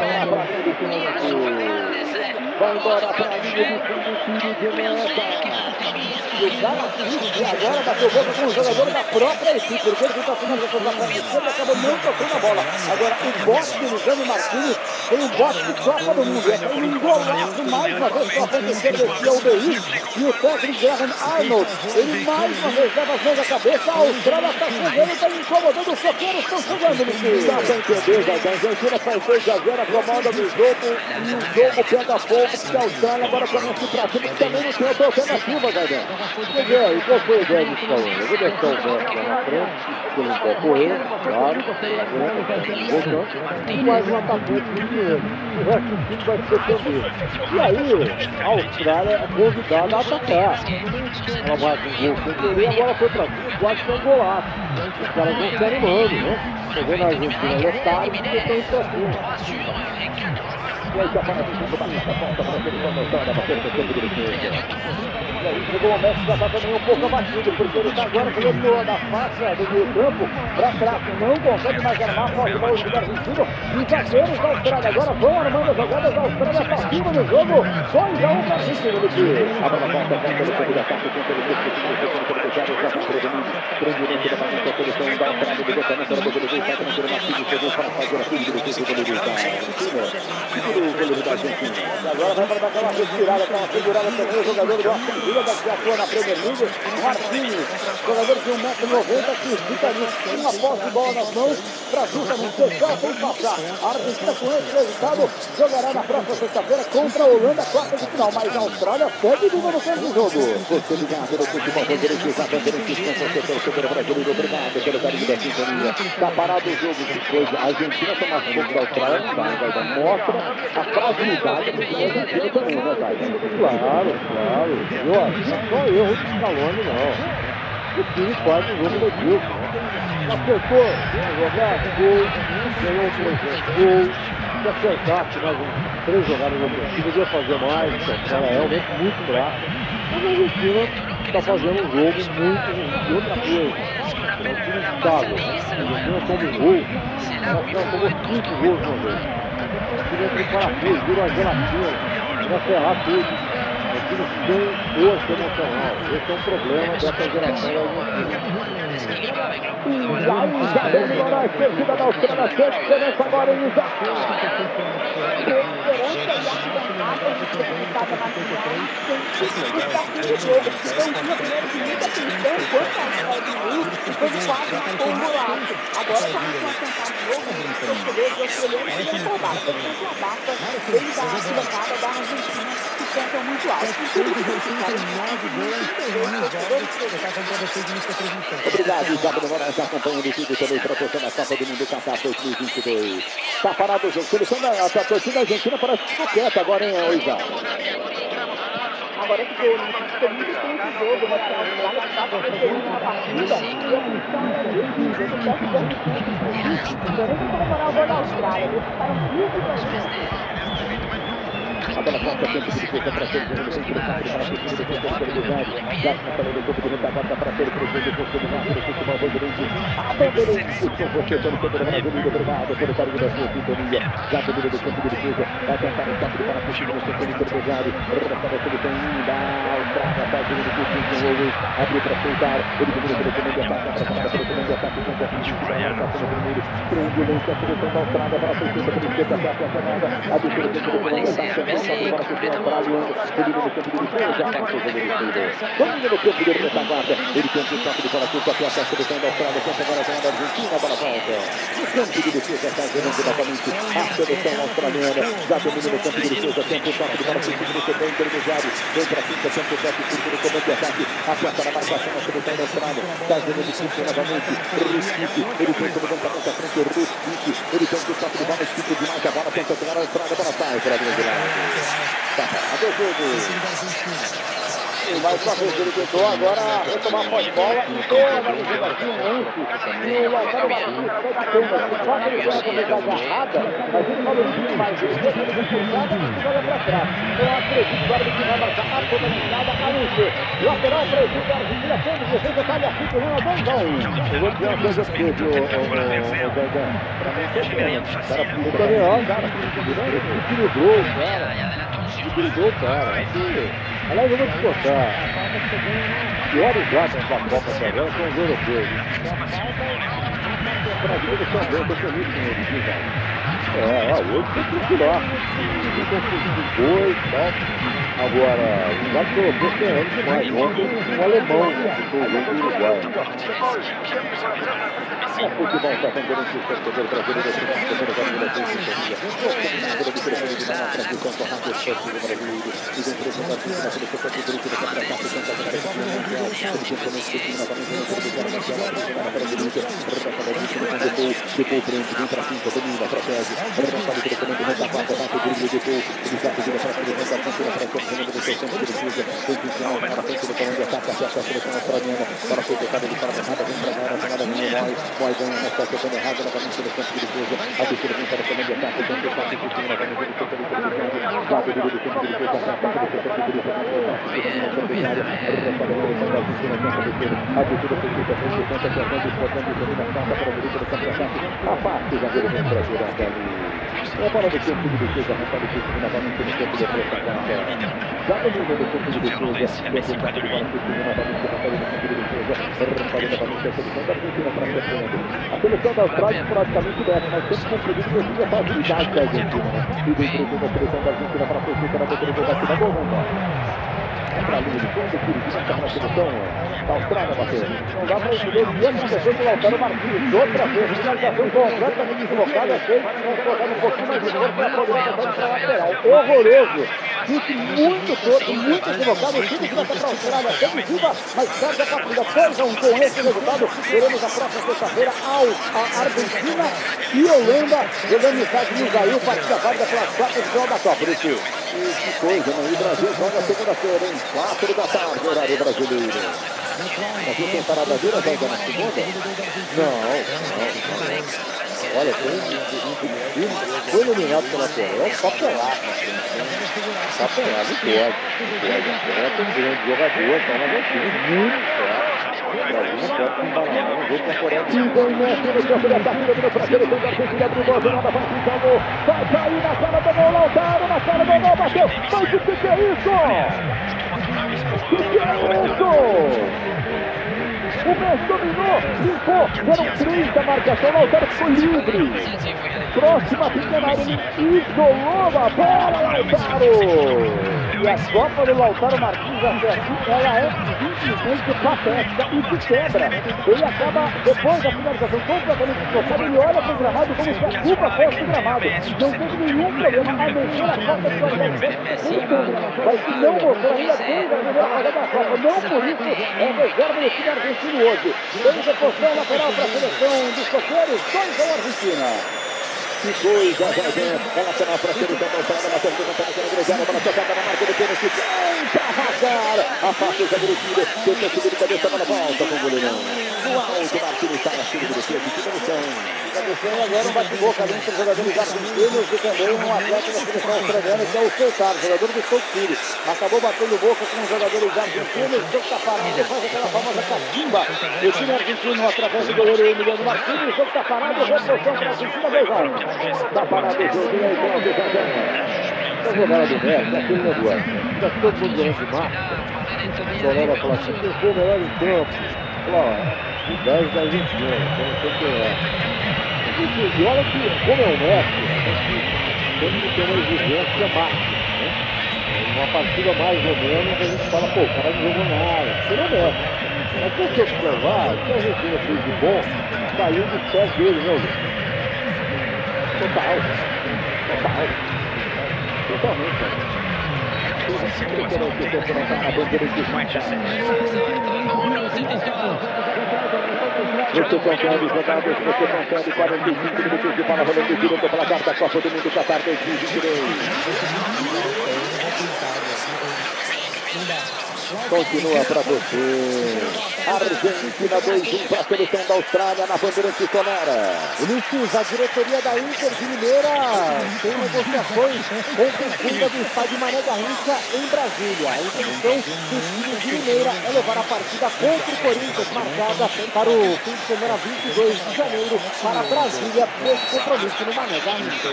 Vai embora pra linha do fundo, tiro de meta. E o cara e agora bateu boca com o jogador da própria equipe, porque ele está finalizando a própria equipe, ele acabou não tocando a bola. Agora, o bote do Lisandro Martins foi um bote de Copa do Mundo. É um golaço mais uma vez para acontecer desse UBI. E o técnico Graham Arnold, ele mais uma vez leva as mãos à cabeça. A Austrália está chegando, está incomodando, os soqueiros estão chegando, Luiz. Dá para entender, já. A Argentina faz 2-0, comanda do jogo, e o jogo pega fogo, porque a Austrália agora começa para cima, que também não tem outra alternativa, Gaidão. Pois é, e qual foi a ideia do Scaloni? Eu vou deixar o Messi lá na frente, que ele não quer correr, claro, voltando, e mais um atacante de dinheiro. O resto do time vai se defender. E aí, a Austrália é convidada a atacar. Ela vai com um gol sem querer, agora foi pra cima, quase que é um golaço. Os caras vão se animando, né? Chegando na Argentina lotada, e estão indo pra cima. E aí, já fala do jogo, bate a volta para a seleção da Austrália, batendo no campo direito. E aí chegou o Messi, já está também um pouco abatido, porque ele está agora pulando da faixa do meio campo para trás, não consegue mais armar a forte bola do Argentino. E os zagueiros da Austrália agora vão armando as jogadas da Austrália para cima no jogo. 2-1 para a Argentina, a bola volta pelo campo de ataque, com o prendimento da partida da seleção da Austrália, do departamento da boca do gol, sai tranquilo, Martins chegou para fazer a fuga do defesa do goleiro da Argentina. O goleiro da Argentina. E agora vai para dar aquela respirada, aquela segurada também, o jogador do Aston Villa, que atua na Premier League, Martins, jogador de 1,90 m, que fica com uma posse de bola nas mãos, para justamente deixar sem passar. A Argentina, com esse resultado, jogará na próxima sexta-feira contra a Holanda, quarta de final, mas a Austrália segue viva no campo do jogo. Você ligado no futebol brasileiro, obrigado pelo carinho da sintonia. Está parado o jogo, depois a Argentina toma as pontas da Austrália, mostra a fragilidade do time argentino também, né, Gaida? Claro, claro. Eu acho que não é só erro de Scaloni, não. O time faz um jogo medíocre. Acertou, jogado, gol, ganhou 3 gols. Se acertasse mais 3 jogadas ofensivas, ia fazer mais. Ela é realmente muito fraca. Mas a Argentina está fazendo um jogo muito ruim. E outra coisa, é um time estável. A Argentina toma um gol, ela tomou 5 gols de uma vez. O time entra em parafuso, vira uma gelatina, vai ferrar tudo. O time sem força emocional. Esse é um problema dessa geração argentina. E aí, já vem agora a torcida da Austrália, tem diferença agora em Isaac. Obrigado, Isaac Moraes, acompanhando tudo também para você na Copa do Mundo Qatar 2022. Está parado o jogo. Seleção da torcida argentina parece que ficou quieta agora, hein, Isaac? Agora que eu não fica muito tempo de jogo, mas a Austrália está fazendo uma partida e a função é difícil. Eu não quero comparar o gol da Austrália. Eles ficaram muito bem. A pela ponta, tempo de defesa para ser para para ser presidente do futebol brasileiro. A bandeira do futebol brasileiro, obrigado pelo carinho da sua sintonia. Já a bandeira do campo de defesa vai tentar o toque para o futebol intermediário. Restaura ele tem da Austrália, faz o futebol, abriu para soltar. Ele domina pelo comando de ataque, para pelo comando de ataque, com o primeiro. Triangulência, a seleção da Austrália para a frente da esquerda, até a chamada. A defesa do campo de defesa, para o australiano. Ele no campo de defesa, já passou o goleiro. Domina no campo de retaguarda. Ele tenta o toque de bola curta até a seleção da Austrália. Tenta agora a jogada argentina para a volta. No campo de defesa, está jogando novamente a seleção australiana. Já domina no campo de defesa, tenta o toque de bola curta no setor intermediário. Vem para a frente, tenta o toque curto no comando de ataque. Aperta na marcação a seleção da Austrália. Está jogando curto novamente. Recife, ele tenta o levantamento à frente. Recife, ele tenta o toque de bola, estica demais a bola. Tenta jogar a Austrália para sai para a grande lado. Está parado o jogo. E mais uma vez ele tentou agora retomar a pós-bola e agora ele chega aqui um lance e o Lautaro Martins foi batendo, só que ele joga com a agarrada, mas ele falou muito mais, ele deixa ele reforçado e joga para trás. Eu acredito que agora ele vai marcar a totalidade a não ser lateral para a equipe da Argentina, tendo defesa, está ali a 5 1 a 2-1. Eu vou dizer uma coisa para ele, o Gagão, para mim foi bem, cara, o Daniel, cara, equilibrou o cara, aliás, eu vou te contar, piores jogos da Copa Savela são os europeus. O brasileiro são bons, eu tô feliz com eles, viu, cara? Hoje tem que tranquilar. Tem conseguido 2, tal. Agora, o gato europeu tem anos demais. Ontem, um alemão que foi o jogo do Uruguai. O futebol está tentando se torcedor brasileiro da primeira partida da sintonia. Pelo microfone de uma transmissão com a Rádio Esporte do Brasileiro. E da empresa da Argentina, pelo setor de grupo da Campeonato de Santa Catarina Mundial. Ele tentou nesse time novamente no jogo do Guarani, que é a primeira para a direita. Depois prende, vem para a quinta, domina, protege. Rafael pelo comando da quarta, bate o drible depois. Ele já pediu para a seleção da Argentina para a comando do seu centro de defesa. Tem que ensinar para a frente do comando de ataque, até a seleção australiana. Para ser tocado de forma errada, vem para a jogada no Moy ganha, mas está tocando errado novamente no campo de defesa. A defesa vem para o comando de ataque, tem que passar o time novamente no setor intermediário. Já o drible do campo de defesa, até a seleção do campo de defesa. A defesa foi feita frente de conta, cortando e cortando e dominação para o direito do campo de ataque. A parte já veio para a jogada ali. É para o campo de defesa, a para o time novamente no campo de defesa. Já domina no campo de defesa, dentro do campo de bola, novamente na parede do campo de defesa. Repare novamente a seleção da Argentina para a frente. A seleção da Austrália praticamente desce, mas sempre conseguindo conseguir a facilidade da Argentina. E dentro da seleção da Argentina para a frente, para a defesa da Argentina, gol não dá. Para a linha de fundo, Curitiba está na seleção da Austrália bater. Não dá para entender o que aconteceu com o Lautaro Martins. Outra vez, finalização completamente deslocada, fez colocar um pouquinho mais de força para poder passar para a lateral. Horroroso. Chute muito torto, muito deslocado. O time que vai para a Austrália, defensiva, mas perde a partida. 2-1 com esse resultado. Veremos a próxima sexta-feira a Argentina e Holanda jogando no estádio do Jair, partida válida pelas quartas de final da Copa. Que coisa, né? E o Brasil joga segunda-feira, hein? 4 da tarde, horário brasileiro. Mas tem parada dura, vai na segunda? Não. Olha, foi eliminado pela Coreia, só pelado. Só pelado, pode. Tem um grande jogador, tá um time muito forte. O Brasil não pode embalar, não. Vou com a Coreia. E vem mestre no campo de ataque, dominou para a seleção da Argentina, abriu a jogada, vai ficar gol. Vai cair na cara do gol, Lautaro, na cara do gol, bateu. Mas o que é isso? O que é isso? O Messi dominou, limpou, foram 3 da marcação, Lautaro ficou livre. Próxima pequena área, ele isolou a bola, Lautaro. E a Copa do Lautaro Martins, ela é simplesmente patética e de quebra. Ele acaba, depois da finalização completamente deslocada, ele olha para o gramado como se a culpa fosse o gramado. Não teve nenhum problema a mexer a falta de qualidade. Mas não mostrou ainda desde a melhor jogada da Copa. Não por isso é reserva do time argentino hoje. Ele depositou lateral para a seleção dos coqueiros, 2-1 Argentina. Que coisa, é lateral para a seleção da Austrália, na terceira para a tocada na marca do pênalti, para arrasar, afasta o zagueiro tira, tenta subir de cabeça, bola volta com o goleirão. No alto, Martins está na segunda. defesa, fica no chão. Está descendo agora um bate-boca ali entre os jogadores argentinos e também um atleta da seleção australiana, que é o Cesar, jogador do Stoke City. Acabou batendo boca com os jogadores argentinos, o jogo está parado, faz aquela famosa catimba. O time argentino, através do goleiro Emiliano Martins, o jogo está parado, revolução para a Argentina, 2-1. Está parado o jogo, e aí, Cláudio José. A jogada do Messi, aquele negócio. Está todo mundo durante o mapa. O Torreira falou assim, quem foi o melhor em campo? Falou, ó, o 10 da Argentina, então tem que ir. E olha que, como é o Messi, tem que ter uma exigência máxima, né? Uma partida mais ou menos, a gente fala, pô, o cara não jogou nada, ele é o Messi. Mas se você observar, o que a Argentina fez de bom, saiu dos pés dele, né, Luiz? Totalmente. Você consegue jogar, você consegue 45 minutos de bola rolando direto pela carta da Copa do Mundo Qatar 2023. Continua para você. Argentina 2-1 para a seleção da Austrália na Bandeirantes Sonora. Ulisses, a diretoria da Inter de Limeira tem negociações com o funda do estádio Mané Garrincha em Brasília. A intenção do time de Limeira é levar a partida contra o Corinthians, marcada para o fim de semana 22 de janeiro, para Brasília, nesse compromisso no Mané Garrincha.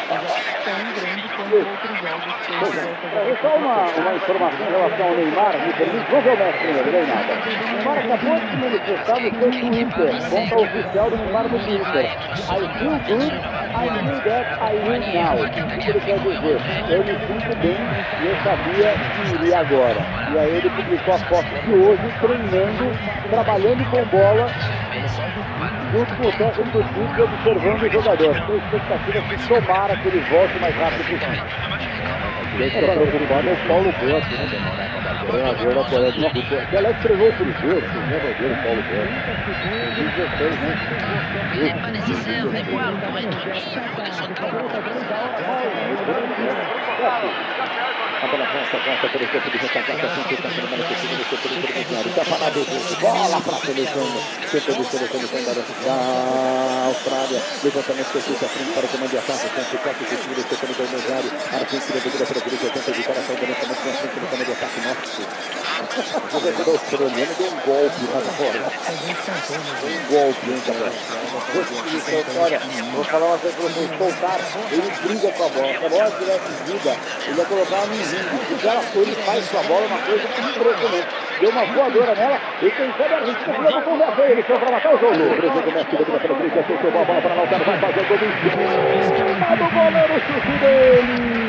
Só uma informação em relação ao Neymar. Vamos ver o Messi primeiro, Neymar. O Neymar acabou de se manifestar no seu Twitter, conta oficial do Neymar no Twitter. I feel good, I knew that, I will now. O que ele quer dizer? Eu me sinto bem e eu sabia que iria agora. E aí ele publicou a foto de hoje, treinando, trabalhando com bola, junto com o técnico do time, observando o jogador. Tem expectativa que tomara que ele volte o mais rápido possível. Quem está preocupado é o Paulo Bento, né? Treinador da Coreia do Sul. Que aliás treinou o Cruzeiro, que lembra dele, Paulo Bento. Il n'est pas nécessaire de boire pour être libre de son temps. A bola volta pelo campo de retagata, sempre está sendo manifestado no setor intermediário. Está parado, bola para a seleção. Setor de seleção da Austrália. Levantamento que fica à frente para o comando de ataque. Sempre toque que tira o setor intermediário. A Argentina deverá para a direita, tenta evitar a saída do lançamento na frente do comando de ataque. Nossa. O jogador australiano deu um golpe lá fora. Um golpe, hein, galera. Olha, vou falar uma coisa para vocês. Soltar, ele briga com a bola. Se a bola tivesse vida, ele ia colocar no ringue. O cara foi, ele faz com a bola uma coisa impressionante. Deu uma voadora nela e quem sabe a Argentina foi a conversa. Ele foi para matar o jogo. O Brasil começa a dobrar pela frente, acertou a bola para Lautaro, vai fazer o gol do goleiro, chute dele.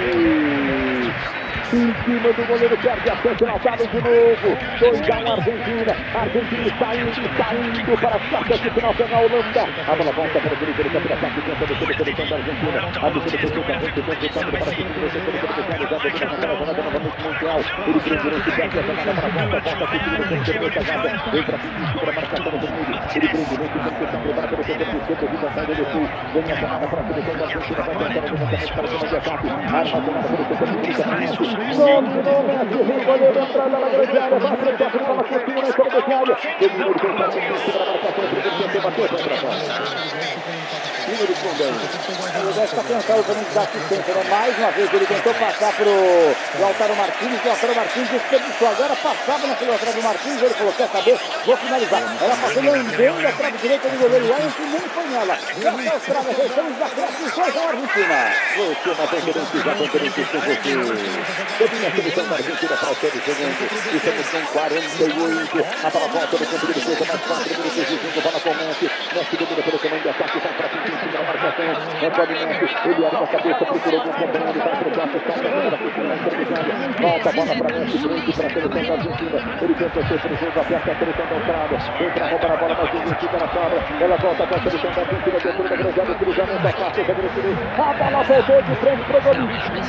Em cima do goleiro, perde a frente, Lautaro de novo. 2-1 Argentina. Argentina está indo para as quartas de final pela Holanda. A bola volta para o direito, ele capta ataque, tenta descer a seleção da Argentina. A defesa foi feita, a frente, tentando para cima, você pode pegar, já domina naquela jogada novamente mundial. Ele prendeu esse pé, a jogada para a volta aqui, o terceiro jogada. Entra para a marcação do mundo. Ele prendeu nesse tempo, está preparado para o setor esquerdo, viva a saída do sul. Vem a jogada para a seleção da Argentina, vai tentar o levantamento para o comando de ataque. Armazenada pelo setor esquerdo. Dominou Messi, o goleiro entrada na grande área, vai frente a bola, continua na intermediária. Dominou o defensor, para a marcação, ele bateu para fora. Cima do fundão. O Messi está tentando também dar assistência, né? Mais uma vez ele tentou passar para o Lautaro Martins, o Lautaro Martins desperdiçou. Agora passava naquele Lautaro Martins, ele falou, quer saber? Vou finalizar. Ela passou lambendo a trave direita do goleiro Wellington, nem foi nela. Essa Austrália, voltamos da classe, foi a Argentina. Você na Bandeirantes, já Bandeirantes com você. Domina a seleção da Argentina para o seu segundo. Estamos com 48. A bola volta no campo de defesa, mais 4 minutos de jogo, bola com o Messi. Messi domina pelo comando de ataque, vai para frente. Em cima da marcação, Antônio Messi, ele abre a cabeça, procurou algum companheiro, vai para o braço, está na piscina intermediária, volta a bola para Messi, frente para a seleção da Argentina, ele tenta ser para o jogo, aperta a seleção da Austrália, entra a roubar a bola, mas ele fica na sobra, ela volta para a seleção da Argentina, dentro da grande área, cruzamento a faixa, a bola voltou de frente para o gol,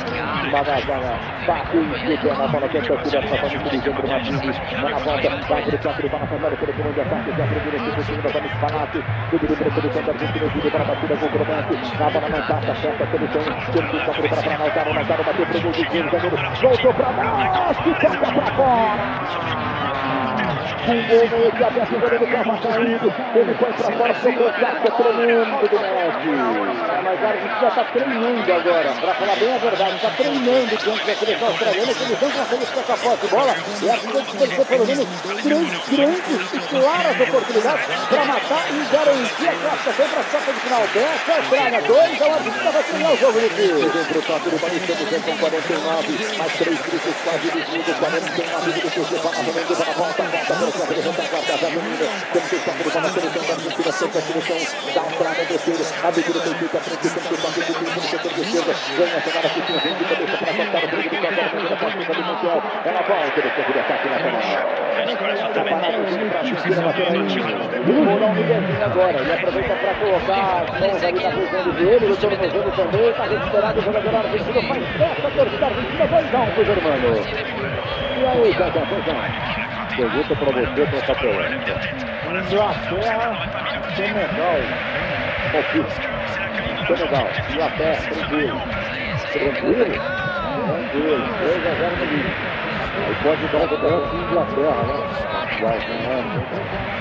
bate e pé na bola, tenta tirar a safamento do Gendro Martins, na volta, vai para o 4, para a passada pelo comando de ataque, já para o direito, segundo a Palazzi, tudo para a seleção da Argentina, tudo para a batida com o Gromete, a bola não passa, certa a seleção, circuito para Lautaro, Lautaro bateu para o gol do Gendro, voltou para baixo, toca para fora! Um gol meio que até a figura do Cava caindo. Ele foi pra fora, ficou contato tremendo do Messi. Mas a Argentina está treinando agora, para falar bem a verdade, está treinando diante da seleção australiana, que eles não conseguem ficar com a posse de bola. E a Argentina desperdiçou pelo menos 3 grandes e claras oportunidades para matar e garantir a classificação para a Copa de final. Dessa a Austrália 2, a Argentina vai terminar o jogo aqui. Vem pro toque do Balistão, com 49, mais 3 minutos, quase 20 minutos, 49 minutos de bola, Flamengo para a volta pela sua representa a quarta feminina. Temos o toque do bola, a seleção da Argentina, sempre a seleção da Austrália descer, a abertura foi feita, a frente, temos o toque do time no setor de esquerda, ganha a jogada aqui, tem vem de cabeça para cortar o perigo do toque, a primeira partida do Mundial, ela volta, depois de ataque na tela. Está parado o time para a Argentina, o Mourão Miguelzinho agora, ele aproveita para colocar as mãos ali na prisão do joelho, o tornozelo também, está recuperado o jogador argentino, faz festa, a torcida argentina, 2-1 pro Germano. E aí, Cacá, pergunta para você, para essa pergunta. Inglaterra, Senegal, palpite. Senegal, Inglaterra, tranquilo. Tranquilo? Tranquilo, 2-0 no livro. Aí pode dar um campeonato de Inglaterra, né? Vai, não é?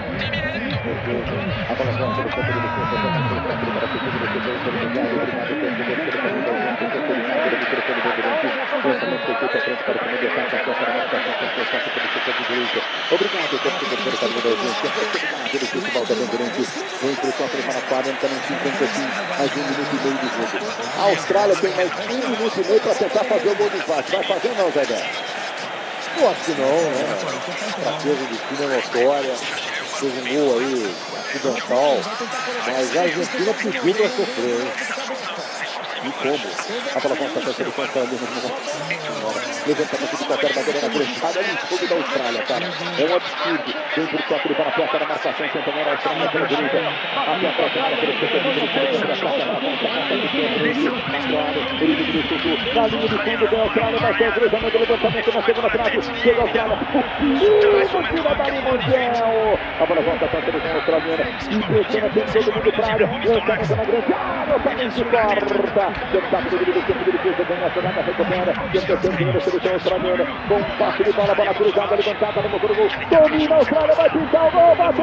A bola vai para o campo de defesa, para a obrigado, torcedor pelo carinho da audiência. Ele futebol da Bandeirante. Vem para o campo para 40, não 55, mais 1 minuto e meio de jogo. A Austrália tem mais 1 minuto e meio para tentar fazer o gol de empate. Vai fazer ou não, Zé Guerra? Eu acho que não, né? A fraqueza do time é notória. Fez um gol aí, acidental. Mas a Argentina pediu para sofrer, hein? E como? A bola volta para a seleção australiana. Levantamento de qualquer bandeira na grande área. É um fogo da Austrália, cara. É um absurdo. Vem por toque para a perna da marcação. Tenta ganhar a Austrália pela direita. Até a próxima área pelo setor de direita. Ele dividiu tudo. Na linha de fundo da Austrália. Vai ter o cruzamento do levantamento na segunda trave. Chega a Austrália. O tira da Mundial. A bola volta para a seleção australiana. Impressiona, tem todo mundo para a área. Lançamento na grande área. O caminho de corta. Tenta subir do campo de defesa. Ganha a jogada, recupera. Tenta terminar a seleção australiana. Com um passe de bola cruzada, levantada, no gol. Domina a Austrália, vai pintar o gol. Bateu!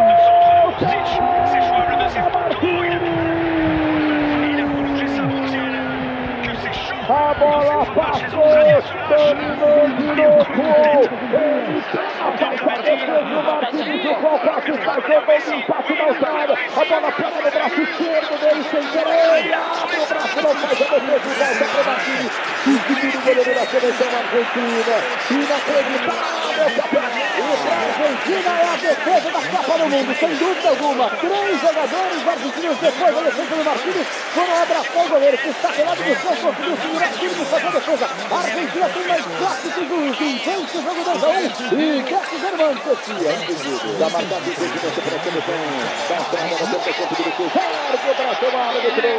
A bola passou, dominou, virou gol. Ele passa a defesa do Martins, o qual quase faz o gol de empate da Austrália. A bola pega no braço esquerdo dele, sem querer. Ele abre o braço, não faz a defesa e volta para o Martins. O goleiro da seleção argentina. Inacreditável, campeão. E para a Argentina é a defesa da Copa do Mundo, sem dúvida alguma. 3 jogadores argentinos depois da defesa do Martins foram abraçar o goleiro que está pelado no chão, conseguiu segurar firme e fazer a defesa. A Argentina tem mais 4 segundos, vence o jogo 2-1 e Cássio Germano Pessia, da marca de impedimento para a seleção da Austrália, na tenta contra o Brasil, serve o braço ao área de 3,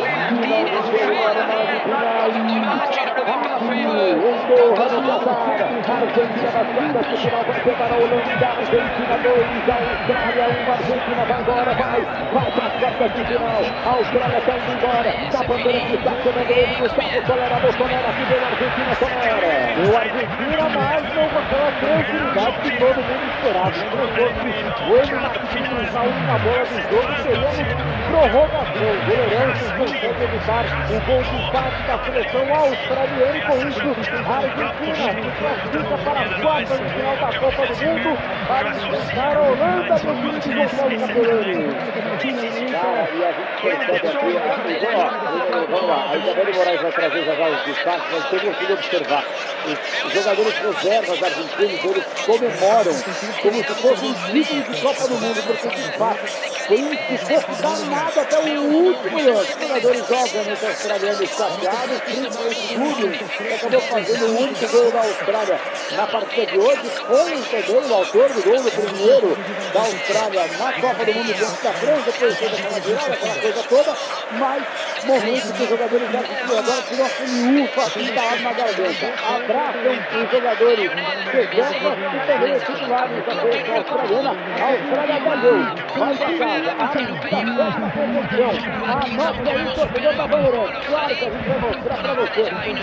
Andorra no Catar, Argentina nas quartas de final, vai pegar a Holanda, Argentina 2, Austrália 1, Argentina vai embora, vai para as quartas de final, a Austrália está indo embora, da bandeira que está chamando ele, Gustavo Tolera, aqui vem a Argentina, Tolera. O Argentina mais uma tranquilidade que todo mundo esperava. Lembrou que o Emi Martins na última bola do jogo, teríamos prorrogação. O goleirão consegue evitar o gol de empate da seleção australiana e com isso a Argentina se classifica para as quartas de final da Copa do Mundo para enfrentar a Holanda do time de Gonçalo Capelani. Cara, e a gente percebe aqui, vamos lá, a Isabelle Moraes vai trazer já os destaques, mas você conseguiu observar, os jogadores reservas argentinos, eles comemoram como se fosse um título de Copa do Mundo, porque de fato foi um sufoco danado até o último ano. Os jogadores obviamente australianos chateados, principalmente Júlio, que acabou fazendo o único gol da Austrália na partida de hoje, foi também o autor do gol do primeiro da Austrália na Copa do Mundo diante da França, depois fez aquela virada, aquela coisa toda, mas momento que os jogadores argentinos agora tiram aquele ufa instalado na garganta, abraçam os jogadores reservas e também os titulares da seleção australiana. A Austrália ganhou, vai para casa, a competição, anota aí o torcedor da Bandeirante, claro que a gente vai mostrar para você,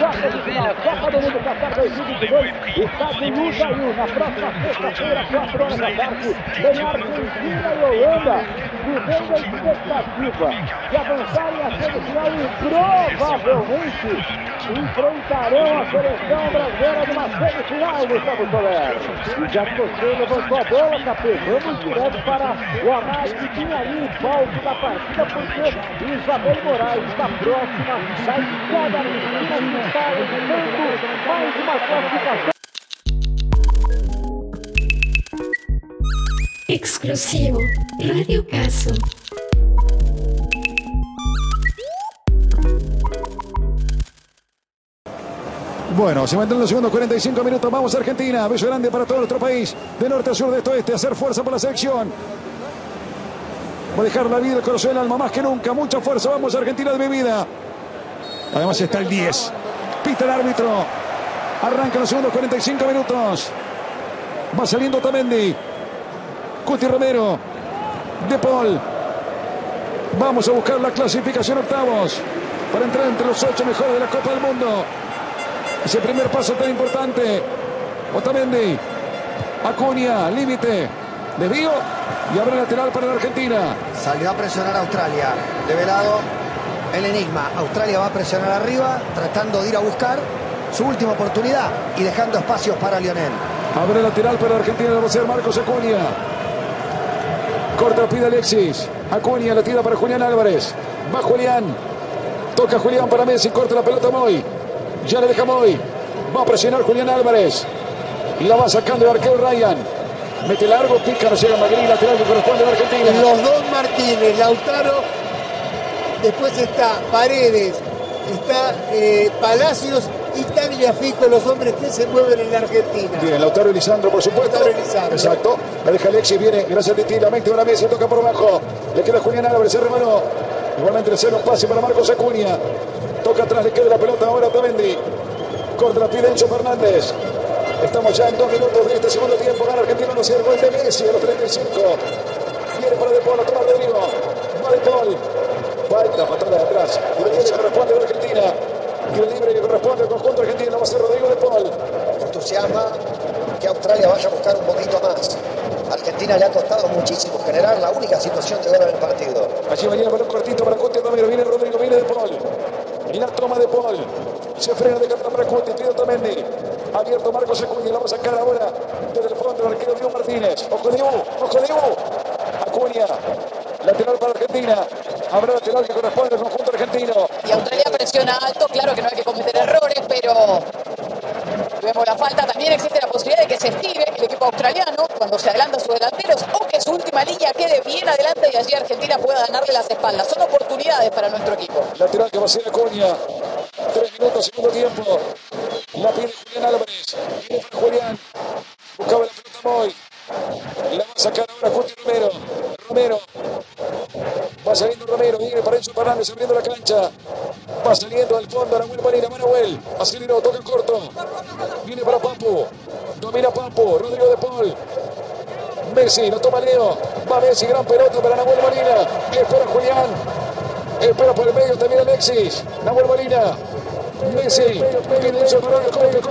quarta de final, Copa do Mundo Qatar 2022, Estados Unidos saiu na próxima sexta-feira, 4 horas da tarde, tem Argentina e Holanda, vivendo a expectativa de avançarem à semifinal e provavelmente enfrentarão a seleção brasileira numa semifinal, Gustavo Soler. E já que você levantou a bola, Capê, vamos direto para o Arraio que tinha ali o palco da partida, porque Isabel Moraes está próxima da escada argentina que está levando mais uma classificação. Exclusivo Radio Caso. Bueno, se mantienen los segundos 45 minutos. Vamos a Argentina. Beso grande para todo nuestro país. De norte a sur, de este a oeste. Hacer fuerza por la selección. Va a dejar la vida, el corazón, el alma más que nunca. Mucha fuerza. Vamos a Argentina de mi vida. Además está el 10. Pita el árbitro. Arranca los segundos 45 minutos. Va saliendo Otamendi. Cuti Romero. De Paul. Vamos a buscar la clasificación octavos. Para entrar entre los 8 mejores de la Copa del Mundo. Ese primer paso tan importante. Otamendi. Acuña. Límite. Desvío. Y abre lateral para la Argentina. Salió a presionar a Australia. Develado el enigma. Australia va a presionar arriba, tratando de ir a buscar su última oportunidad y dejando espacios para Lionel. Abre lateral para la Argentina. Va a ser Marcos Acuña. Corta, pide Alexis. Acuña la tira para Julián Álvarez. Va Julián. Toca Julián para Messi. Corta la pelota Moy. Ya le deja Moy. Va a presionar Julián Álvarez. Y la va sacando el arquero Ryan. Mete largo, pica, no llega Magri, lateral que corresponde a la Argentina. Los dos Martínez, Lautaro, después está Paredes, está Palacios y Tagliafico, los hombres que se mueven en la Argentina. Bien, Lautaro y Lisandro, por supuesto. Lautaro y Lisandro. Exacto. La deja Alexis, viene, gracias a Titi, la mete una vez, se toca por abajo. Le queda Julián Álvarez, se remanó. Igualmente le cede un pase para Marcos Acuña. Toca atrás, le queda la pelota ahora a Otamendi. Corta la pide Enzo Fernández. Estamos ya en 2 minutos de este segundo tiempo. Gana Argentina 1-0, el gol de Messi a los 35. Viene para De Paul, a tomar Rodrigo. Va De Paul. Falta, patada de atrás. Y la libre corresponde a la Argentina. Y la libre que corresponde al conjunto argentino va a ser Rodrigo De Paul. Entusiasma que Australia vaya a buscar un poquito más. A Argentina le ha costado muchísimo generar la única situación de gol en el partido. Allí venía el balón cortito para Cuti Romero. Viene Rodrigo, viene De Paul. Y la toma De Paul. Se frena de carta para Cuti, pide Otamendi. Abierto Marcos Acuña, la va a sacar ahora desde el fondo el arquero Diego Martínez. Ojo de Diego. Acuña, lateral para Argentina. Habrá lateral que corresponde al conjunto argentino. Y Australia presiona alto, claro que no hay que cometer errores, pero vemos la falta. También existe la posibilidad de que se estire el equipo australiano cuando se adelanta a sus delanteros o que su última línea quede bien adelante y allí Argentina pueda ganarle las espaldas. Son oportunidades para nuestro equipo. Lateral que va a ser Acuña. 3 minutos, segundo tiempo. La pide Julián Álvarez. Viene para Julián. Buscaba la pelota Moy. La va a sacar ahora Cuti Romero. Va saliendo Romero. Viene para Enzo Fernández abriendo la cancha. Va saliendo al fondo Nahuel Molina. Manuel. Aceleró, toca corto. Viene para Papu. Domina Papu. Rodrigo De Paul. Messi, lo toma Leo. Va Messi, gran pelota para Nahuel Molina. Espera Julián. Espera por el medio también Alexis. Nahuel Molina. Messi, pide Enzo Fernández,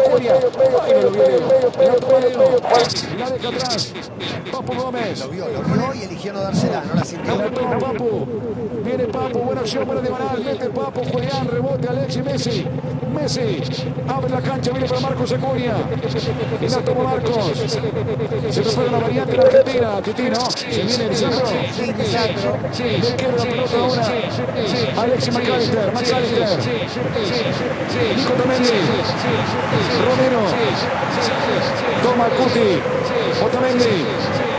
la deja atrás, Papu Gómez. Lo vio y eligió no dársela, no la sintió. Papu, viene Papu, buena acción para Diagonal, mete Papu, Julián, rebote Alexis, Messi, abre la cancha, viene para Marcos Acuña, y la toma Marcos, se prepara una variante en Argentina, Titi, ¿no? Se viene Lisandro, le queda la pelota ahora, Alexis McAllister, Nico Otamendi, Romero, toma Cuti, Otamendi,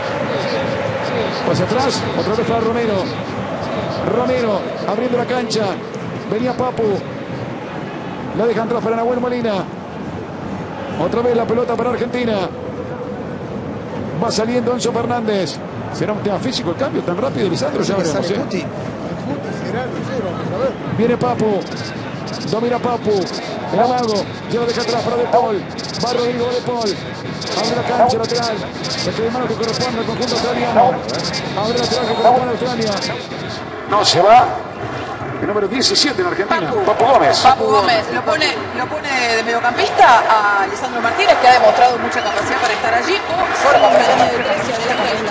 pase atrás, otra vez para Romero, abriendo la cancha, venía Papu, la deja atrás para Nahuel Molina, otra vez la pelota para Argentina, va saliendo Enzo Fernández, será un tema físico el cambio tan rápido, Lisandro, ya veremos. Viene Papu. Domina Papu, el amago, ya lo deja atrás para De Paul, va Rodrigo De Paul, abre la cancha lateral, saque de mano que corresponde al conjunto australiano, abre lateral que corresponde a Australia. No se va, El número 17 en Argentina. Papu Gómez. Papu Gómez lo pone de mediocampista a Lisandro Martínez, que ha demostrado mucha capacidad para estar allí. Solo con una línea de 3 y adelante de la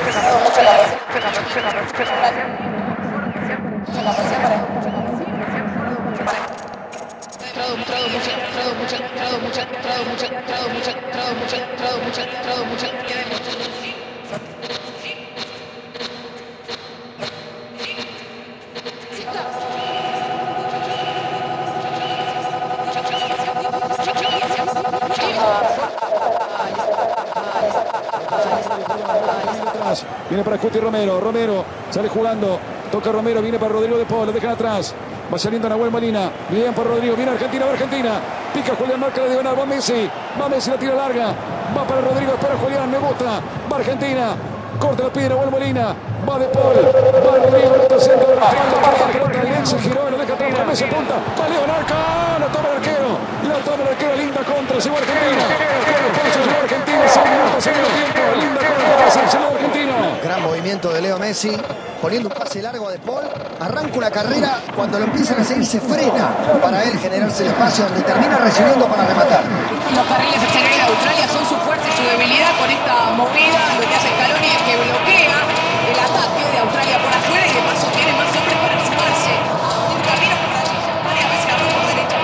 Viene para Cuti Romero. Romero sale jugando. Toca Romero. Viene para Rodrigo de Paul. Lo dejan atrás. Va saliendo Nahuel Molina. Bien por Rodrigo. Viene Argentina. Va Argentina. Pica Julián. Marca la diagonal. Va Messi. Va Messi. La tira larga. Va para Rodrigo. Espera Julián. Me gusta. Va Argentina. Corta la pide Nahuel Molina. Va de Paul. Va Rodrigo. Está centro. Pelota. Lenzo giró. Lo deja atrás. Messi apunta. Va León Arca. La toma el arquero. La toma el arquero. Linda contra. Se va Argentina. Se va Argentina. 6 minutos. Segundo tiempo. Linda contra. Se va Argentina. Gran movimiento de Leo Messi, poniendo un pase largo a De Paul. Arranca una carrera, cuando lo empiezan a seguir se frena para él generarse el espacio donde termina recibiendo para rematar. Los carriles exteriores de Australia son su fuerza y su debilidad. Con esta movida lo que hace Scaloni es que bloquea el ataque de Australia por afuera y de paso tiene más hombres para sumarse a un camino por allí. A veces abre por derecha.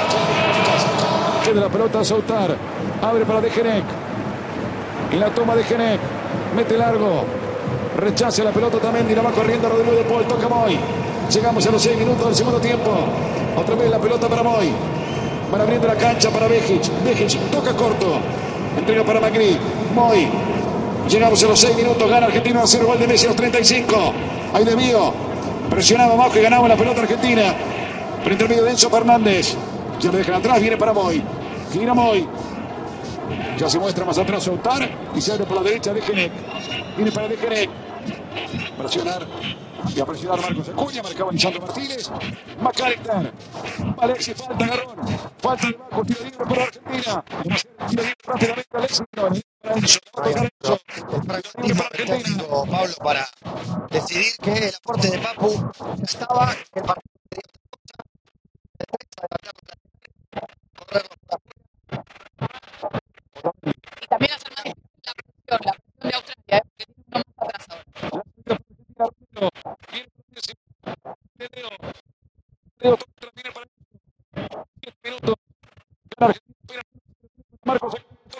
De la pelota a Soutar. Abre para Degenek. Y la toma de Degenek. Mete largo. Rechaza la pelota también. Y la va corriendo Rodrigo de Paul. Toca Moy. Llegamos a los 6 minutos del segundo tiempo. Otra vez la pelota para Moy. Van abriendo la cancha para Bejic. Bejic toca corto. Entrega para Magri. Moy. Llegamos a los 6 minutos. Gana Argentina 1-0. Gol de Messi a los 35. Ahí desvío. Presionaba más que ganaba la pelota Argentina. Por intermedio de Enzo Fernández. Ya lo dejan atrás. Viene para Moy. Gira Moy. Ya se muestra más atrás Soutar. Y se abre por la derecha Degenek. Viene para Degenek. Presionar. Y a presionar Marcos Acuña. Marcaba Lisandro Martínez. McAllister. Alexis falta agarrón. Falta de Marcos. Tiro libre por Argentina. Tiro libre rápidamente Alexis. El pragmatismo técnico, Pablo, para decidir que el aporte de Papu estaba en el partido. Y también hacer más la presión de Australia, porque tiene uno más atrás ahora. Marcos.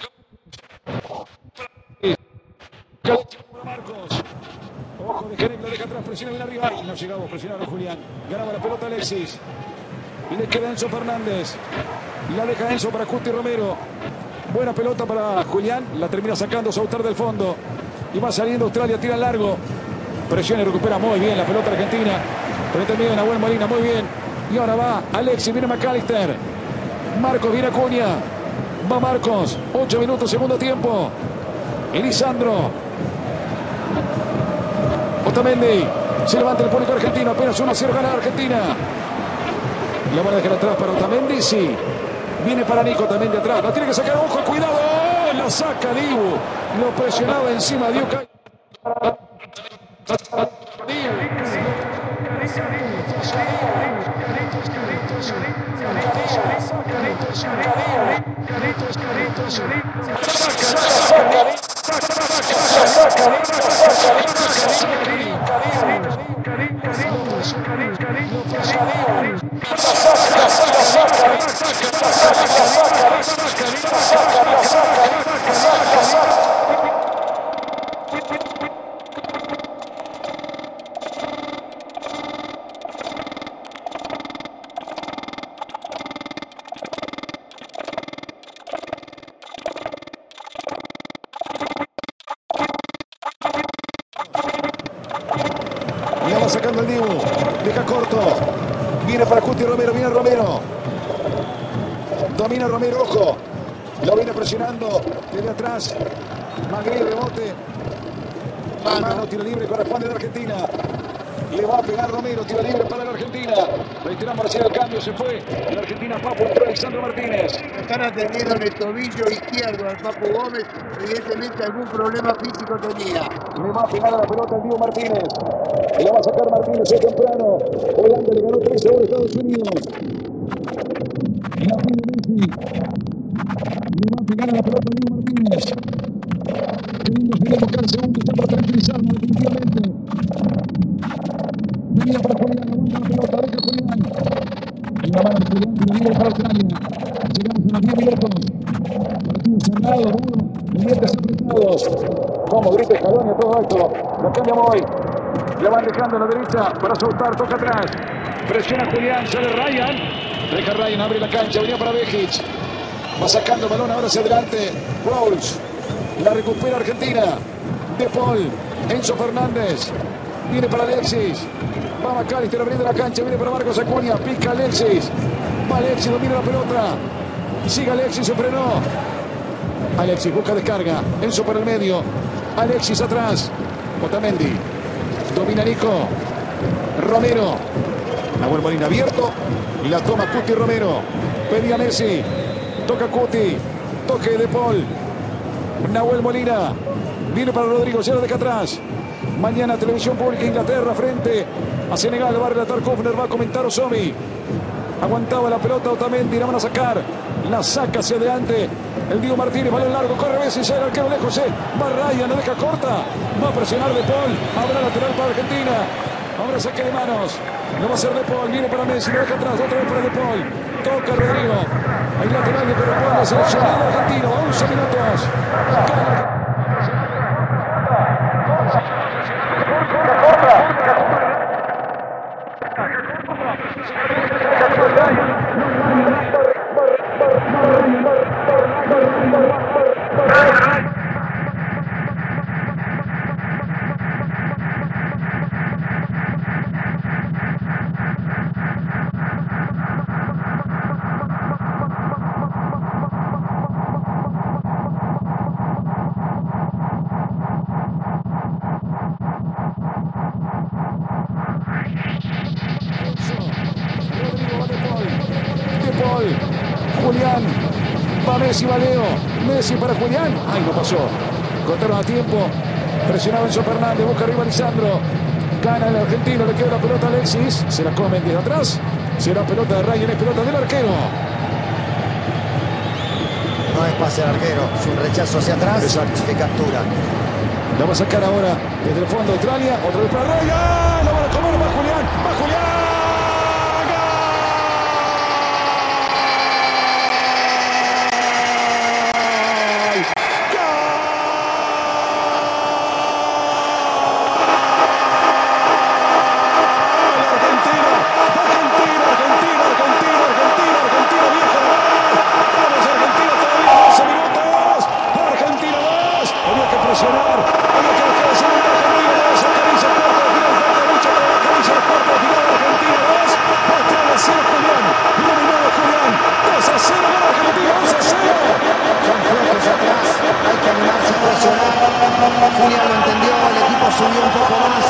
Ojo de Jerez, lo deja atrás, presiona bien arriba. Y no llegamos, presionaron Julián. Ganaba la pelota Alexis. Y le queda Enzo Fernández. Y la deja Enzo para Cuti Romero. Buena pelota para Julián. La termina sacando Soutar del fondo. Y va saliendo Australia, tira largo. Presiona y recupera muy bien la pelota argentina. Por el medio de Nahuel Molina, muy bien. Y ahora va Alexis, viene McAllister. Marcos, viene Acuña. Va Marcos. 8 minutos, segundo tiempo. Elisandro. Otamendi. Se levanta el público argentino. Apenas 1-0 gana Argentina. La van a dejar atrás para Otamendi, sí. Viene para Nico también de atrás. La tiene que sacar, ojo, cuidado. ¡Oh! La saca Dibu. Lo presionaba encima Dibu. Y va sacando el Dibu. Deja corto. Viene para Cuti Romero. Viene Romero. Domina Romero. Ojo. Lo viene presionando desde atrás. Magri, rebote. Mano, tiro libre. Corresponde de Argentina. Le va a pegar Romero, tiro libre para la Argentina. Retiramos recién el cambio, se fue. En la Argentina, Papu, entró Alexandro Martínez. Están atendiendo en el tobillo izquierdo al Papu Gómez. Evidentemente algún problema físico tenía. Le va a pegar a la pelota el Diego Martínez. Le va a sacar Martínez hoy temprano. Holanda le ganó 3-1 a Estados Unidos. La pide Messi. Le va a pegar a la pelota el Diego Martínez. Segundos, viene a buscar el segundo. Está para tranquilizarnos definitivamente. Venía para Julián, aguanta la pelota, deja Julián. En la mano de Julián, tiro libre para Australia. Llegamos a los 10 minutos. Partido cerrado, duro, dientes apretados. Como grita Escalón y todo esto. Lo cambiamos hoy. Le van dejando a la derecha para soltar, toca atrás. Presiona Julián, sale Ryan. Deja Ryan, abre la cancha, venía para Bejic. Va sacando el balón ahora hacia adelante. Rawls. La recupera Argentina. De Paul. Enzo Fernández. Viene para Alexis. Va McAllister abriendo la cancha. Viene para Marcos Acuña. Pica Alexis. Va Alexis, domina la pelota. Sigue Alexis, se frenó. Alexis busca descarga. Enzo para el medio. Alexis atrás. Otamendi. Domina Nico. Romero. Nahuel Molina abierto. La toma Cuti Romero. Pedía Messi. Toca Cuti. Toque de Paul. Nahuel Molina. Viene para Rodrigo. Ya lo deja atrás. Mañana Televisión Pública Inglaterra frente a Senegal. Va a relatar Kufner. Va a comentar Osomi. Aguantaba la pelota Otamendi. La van a sacar. La saca hacia adelante. El Diego Martínez. Balón largo. Corre Messi. Llega el arquero lejos. Va Ryan. La deja corta. Va a presionar De Paul. Habrá lateral para Argentina. Ahora saque de manos. No va a ser De Paul. Viene para Messi. Lo deja atrás. Otra vez para De Paul. Toca Rodrigo. Hay lateral que corresponde a seleccionado argentino. 11 minutos. Julián, va Messi, va Leo, Messi para Julián, ay no pasó, cortaron a tiempo, presionaba Enzo Fernández, busca arriba Lisandro, gana el argentino, le queda la pelota a Alexis, se la comen desde atrás, será pelota de Ryan, es pelota del arquero. No es pase al arquero, es un rechazo hacia atrás. Exacto. Que captura. La va a sacar ahora desde el fondo Australia, otra vez para Ryan, la van a comer, va Julián, va Julián. Julián lo entendió, el equipo subió un poco más.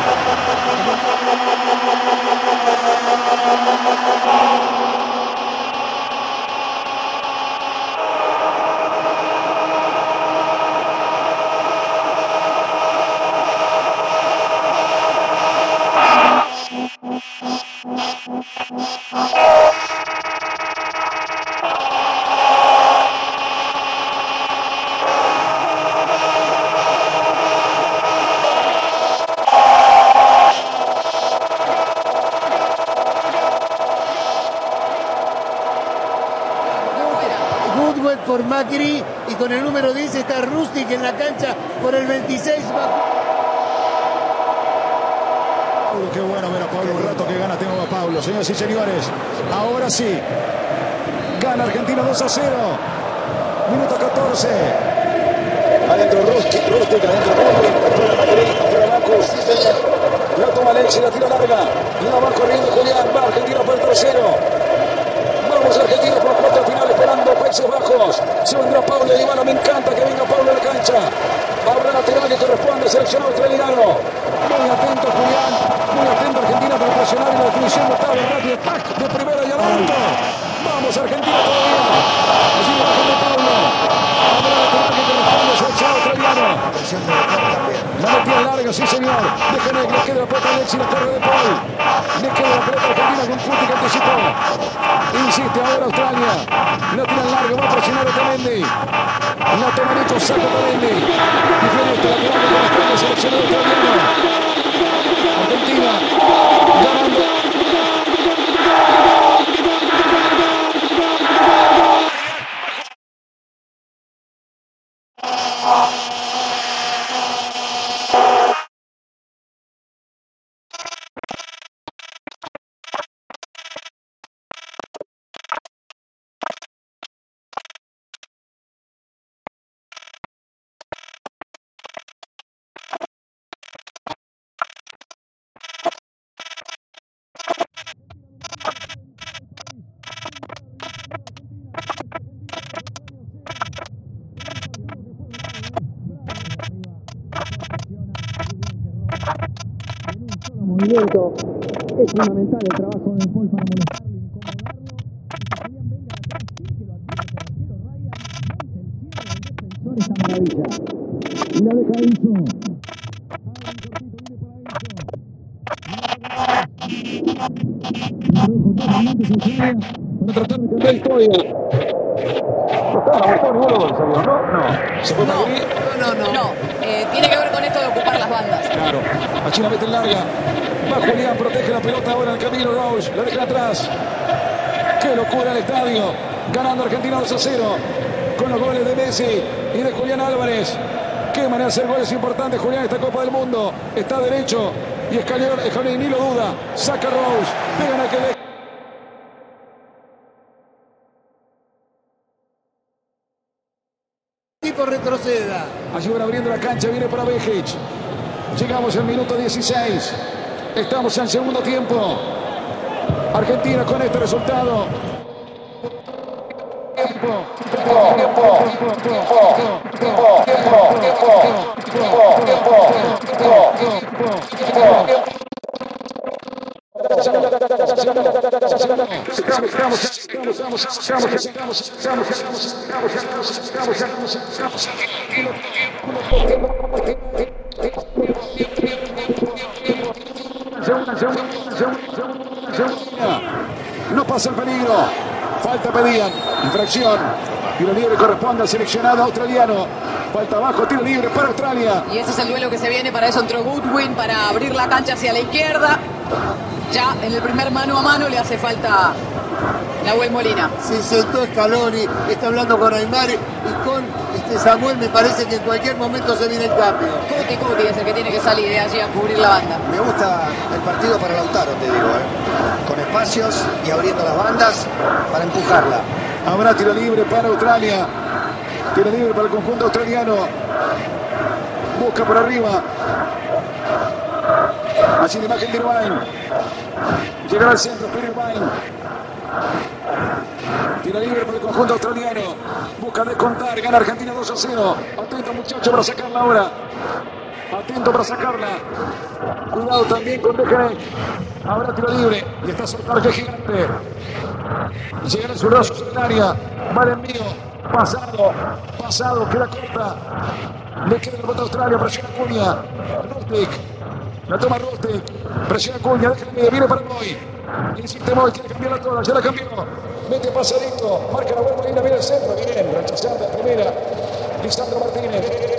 Por Macri y con el número 10 está Rustic en la cancha por el 26. Qué bueno ver a Pablo, un rato que gana tengo a Pablo, señoras y señores. Ahora sí, gana Argentina 2-0. Minuto 14. Adentro Rustic, adentro Rodri, afuera Macri, afuera Marcos. La toma Alexis, la tira larga. La va corriendo Julián, va Argentina por el tercero. Vamos Argentina por cuarto final esperando Países Bajos. Se vendrá Pablo Dybala, me encanta que venga Pablo a la cancha. Habrá lateral que corresponde al seleccionado australiano. Muy atento Julián, muy atento. Argentina, sí señor. De Canek, le queda la pelota a Alexis, la corre de Paul. Le queda la pelota a Argentina con Cuti que anticipó. Insiste ahora Australia. La tira al largo, va a presionar a Otamendi. La toma Nico, saca Otamendi. Diferente, la que va con la espalda, seleccionado australiano. Argentina ganando. Movimiento. Es fundamental el trabajo de Paul para molestarlo, incomodarlo. Y que Julián venga atrás sin que lo advierta el arquero Ryan. Ante el cierre del defensor esta maravilla. Y la deja Enzo. Para tratar de cambiar historia. No. ¿Se puede abrir? No, tiene que ver con esto de ocupar las bandas. Claro. A China mete en larga. Va Julián, protege la pelota ahora en el camino. Rose la deja atrás. Qué locura el estadio. Ganando Argentina 2-0. Con los goles de Messi y de Julián Álvarez. Qué manera de hacer goles importantes Julián esta Copa del Mundo. Está derecho. Y Scaloni ni lo duda. Saca Rose. Pegan a que le... Retroceda. Allí van abriendo la cancha, viene para Bejic. Llegamos al minuto 16. Estamos en segundo tiempo. Argentina con este resultado. No pasa el peligro. Falta pedían. Infracción. Tiro libre corresponde al seleccionado australiano. Falta abajo, tiro libre para Australia. Y ese es el duelo que se viene. Para eso entró Goodwin, para abrir la cancha hacia la izquierda. Ya en el primer mano a mano le hace falta Nahuel Molina. Se sentó Scaloni, está hablando con Aymar y con Samuel. Me parece que en cualquier momento se viene el cambio. Cuti es el que tiene que salir de allí a cubrir la banda. Me gusta el partido para Lautaro, te digo, con espacios y abriendo las bandas para empujarla. Habrá tiro libre para Australia. Tiro libre para el conjunto australiano. Busca por arriba. Allí la imagen de Irvine. Llegará al centro, pero Irvine. Tiro libre para el conjunto australiano. Busca descontar. Gana Argentina 2-0. Atento muchacho para sacarla ahora. Atento para sacarla. Cuidado también con Dejanek. Ahora tiro libre. Y está soltando que gigante. Llegará el brazo en área. Va el envío. Pasado. Queda corta. Le queda el bote a Australia. Presiona Acuña. Rostic. La toma Rostic. Presiona Acuña. Deja el medio. Viene para Moy. Insiste Moy. Quiere cambiarla toda. Ya la cambió. Mete pasadito. Marca la vuelta. Viene el centro. Bien. Rechazando la primera. Lisandro Martínez.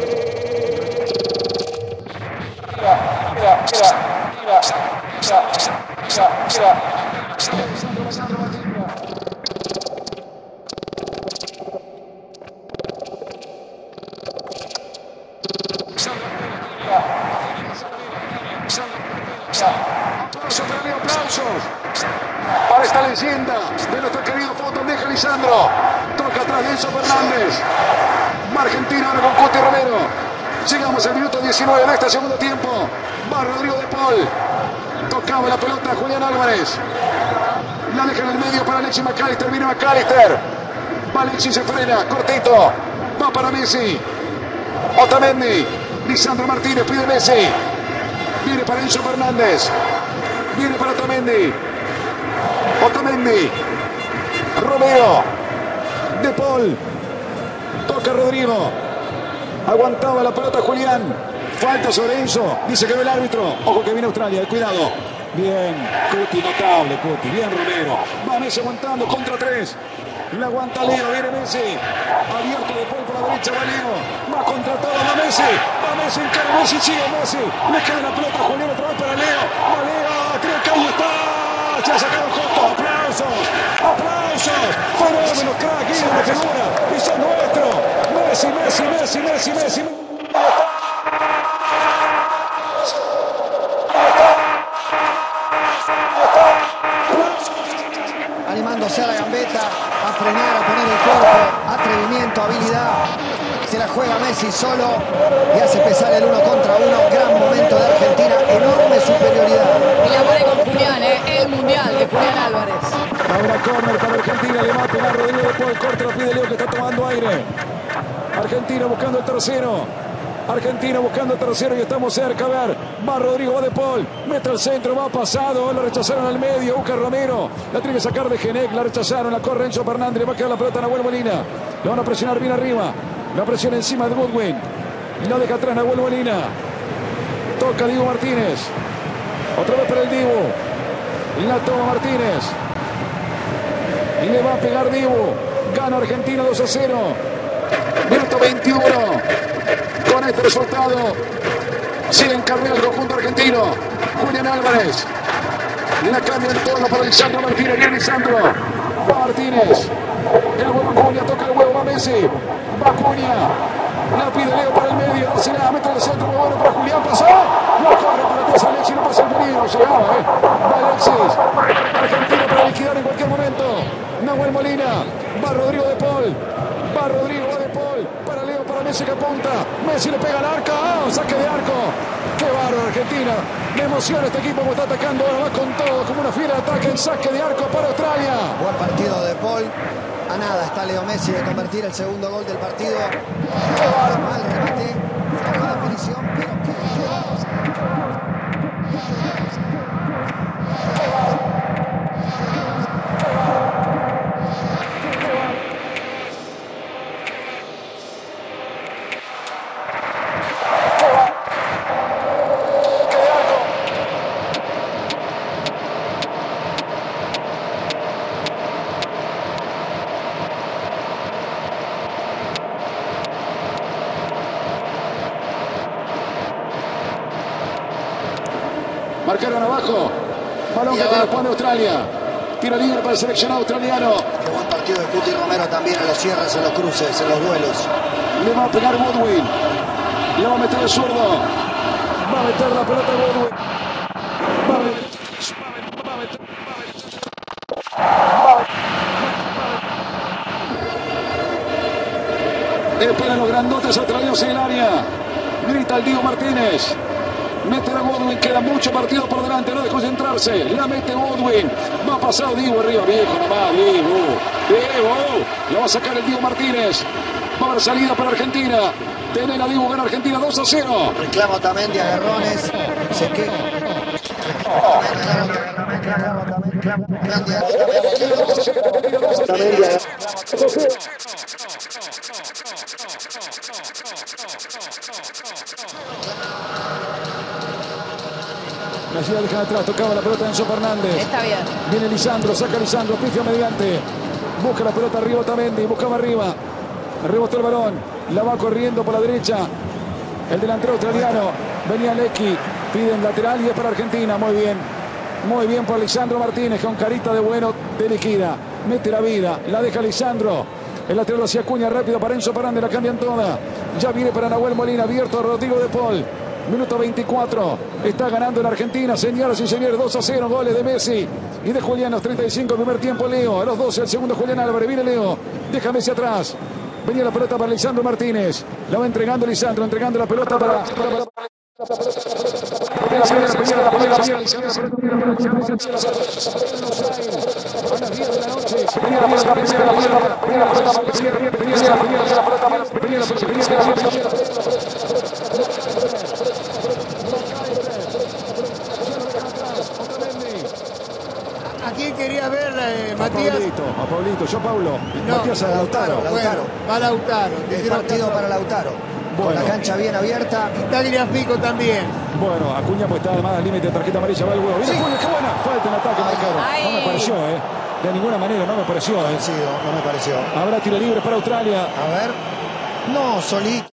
Aplausos para esta leyenda de nuestro querido fútbol. Deja Lisandro, toca atrás de Enzo Fernández. Argentina ahora con Cuti Romero. Llegamos al minuto 19 de este segundo tiempo. Va Rodrigo de Paul. Tocaba la pelota a Julián Álvarez. La deja en el medio para Alexis McAllister. Viene McAllister. Va Alexis, se frena. Cortito. Va para Messi. Otamendi. Lisandro Martínez pide Messi. Viene para Enzo Fernández. Viene para Otamendi. Otamendi. Romero. De Paul. Toca Rodrigo. Aguantaba la pelota Julián. falta sobre Enzo. Dice que ve el árbitro. Ojo que viene Australia, cuidado. Bien, Cuti, notable Cuti. Bien Romero. Va Messi aguantando contra 3. La aguanta Leo, viene Messi. Abierto de Paul por la derecha, va Leo. Va contra todo, va Messi. Va Messi, encara Messi, sigue Messi. Le queda la pelota a Julián otra vez para Leo. Va Leo, creo que ahí está. Se ha sacado justo. Aplausos, aplausos. Fenómeno, crack, ídolo, figura. Y son nuestro. Messi, Messi, Messi, Messi, Messi. Animándose a la gambeta, a frenar, a poner el cuerpo, atrevimiento, habilidad. Se la juega Messi solo y hace pesar el 1 contra 1. Gran momento de Argentina, enorme superioridad. Y la pone con Julián, el mundial de Julián Álvarez. Ahora córner para Argentina, le va a pegar Rodrigo de Paul, corta la pide Leo que está tomando aire. Argentina buscando el tercero. Argentina buscando el tercero y estamos cerca. A ver, va Rodrigo, va de Paul, mete al centro, va pasado, la rechazaron al medio, busca Romero, la tiene que sacar de Genec, la rechazaron, la corre Enzo Fernández, le va a quedar la pelota a Nahuel Molina, la van a presionar bien arriba, la presión encima de Goodwin, la deja atrás Nahuel Molina, toca Dibu Martínez, otra vez para el Dibu, y la toma Martínez, y le va a pegar Dibu, gana Argentina 2-0, minuto 21. Con este resultado sigue en carrera el conjunto argentino. Julián Álvarez la cambia en torno para Lisandro Martínez. Viene Lisandro, va Martínez, el huevo Acuña, toca el huevo, va Messi, va Acuña, la pide Leo para el medio, no se la mete al centro, muy bueno para Julián, pasó, no corre para atrás Alexis, no pasa el peligro, llegaba, va Alexis, Argentina para liquidar en cualquier momento. Nahuel Molina, va Rodrigo de Paul, va Rodrigo, va de Paul, para Leo, para Messi que apunta, Messi le pega al arco, saque de arco, qué bárbaro Argentina, me emociona este equipo como está atacando, ahora va con todo, como una fiera de ataque, en saque de arco para Australia. Buen partido de Paul, a nada está Leo Messi de convertir el segundo gol del partido, mal remate, floja definición, pero qué marcaron abajo, balón que corresponde a Australia, tiro libre para el seleccionado australiano. Qué buen partido de Cuti Romero también en los cierres, en los cruces, en los duelos. Le va a pegar Goodwin, le va a meter el zurdo, va a meter la pelota Goodwin, va a meter. Esperan los grandotes australianos en el área, grita el Dibu Martínez. Mete a Goodwin, queda mucho partido por delante, no de concentrarse. La mete Goodwin, va pasado Dibu arriba, viejo nomás, Dibu. Lo va a sacar el Dibu Martínez. Va a haber salida para Argentina. Tener a Dibu, gana Argentina 2-0. Reclama Otamendi, agarrones, se queja. La ciudad deja atrás, tocaba la pelota de Enzo Fernández. Está bien. Viene Lisandro, saca Lisandro, pifia mediante. Busca la pelota arriba Otamendi, buscaba arriba. Rebotó el balón, la va corriendo por la derecha. El delantero australiano, venía Lecky, piden lateral y es para Argentina. Muy bien por Lisandro Martínez, con carita de bueno, de liquida. Mete la vida, la deja Lisandro. El lateral hacia Acuña, rápido para Enzo Fernández, la cambian toda. Ya viene para Nahuel Molina, abierto a Rodrigo de Paul. Minuto 24, está ganando en Argentina, señoras y señores, 2-0, goles de Messi y de Julián, los 35, primer tiempo Leo, a los 12, el segundo Julián Álvarez, viene Leo, deja Messi atrás, venía la pelota para Lisandro Martínez, la va entregando Lisandro, entregando la pelota para ¿A quién quería ver, Matías? A Paulito, yo Paulo. No, Matías a Lautaro. Bueno, va Lautaro. El partido para Lautaro. Con la cancha bien abierta. Y Tagliafico también. Bueno, Acuña pues está además al límite de tarjeta amarilla, va el huevo. Mira, Acuña, qué buena falta en ataque marcado. No me pareció, de ninguna manera, no me pareció, Sí, no me pareció. Habrá tiro libre para Australia. A ver. No, solito.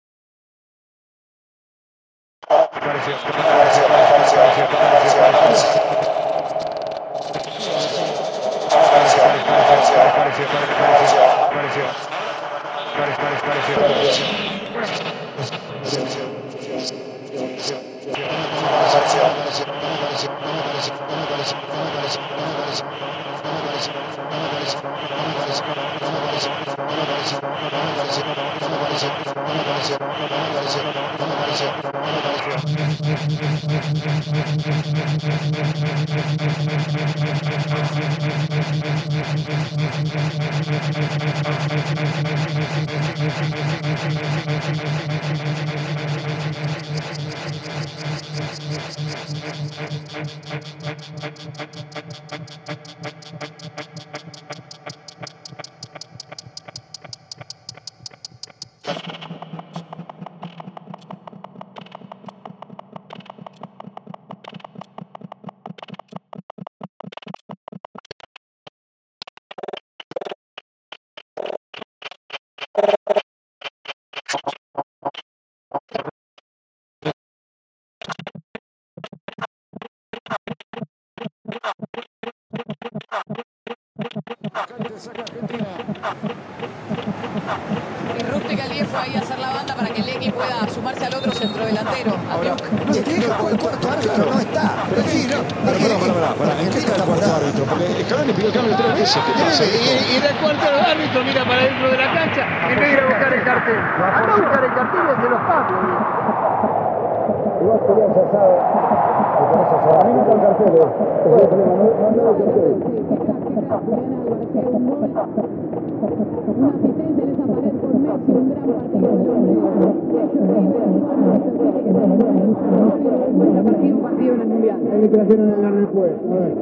Y Rusti Calié fue ahí a hacer la banda para que Lecky pueda sumarse al otro centrodelantero. Ahora, El cuarto árbitro no está. ¿En qué está el cuarto árbitro? Porque Scaloni pidió cambio 3 veces. ¿Qué pasa? Y era el cuarto árbitro, mira para dentro de la cancha, en vez de ir a buscar el cartel. Anda a buscar el cartel y hace los cambios. Igual Julián ya sabe que con eso se va. A mí no está el cartel, ese es el problema, no anda el cartel. Una asistencia en esa pared por Messi, un gran partido del hombre. Ex River, actual partido en el Mundial. Ahí le trajeron a agarrar después. A ver.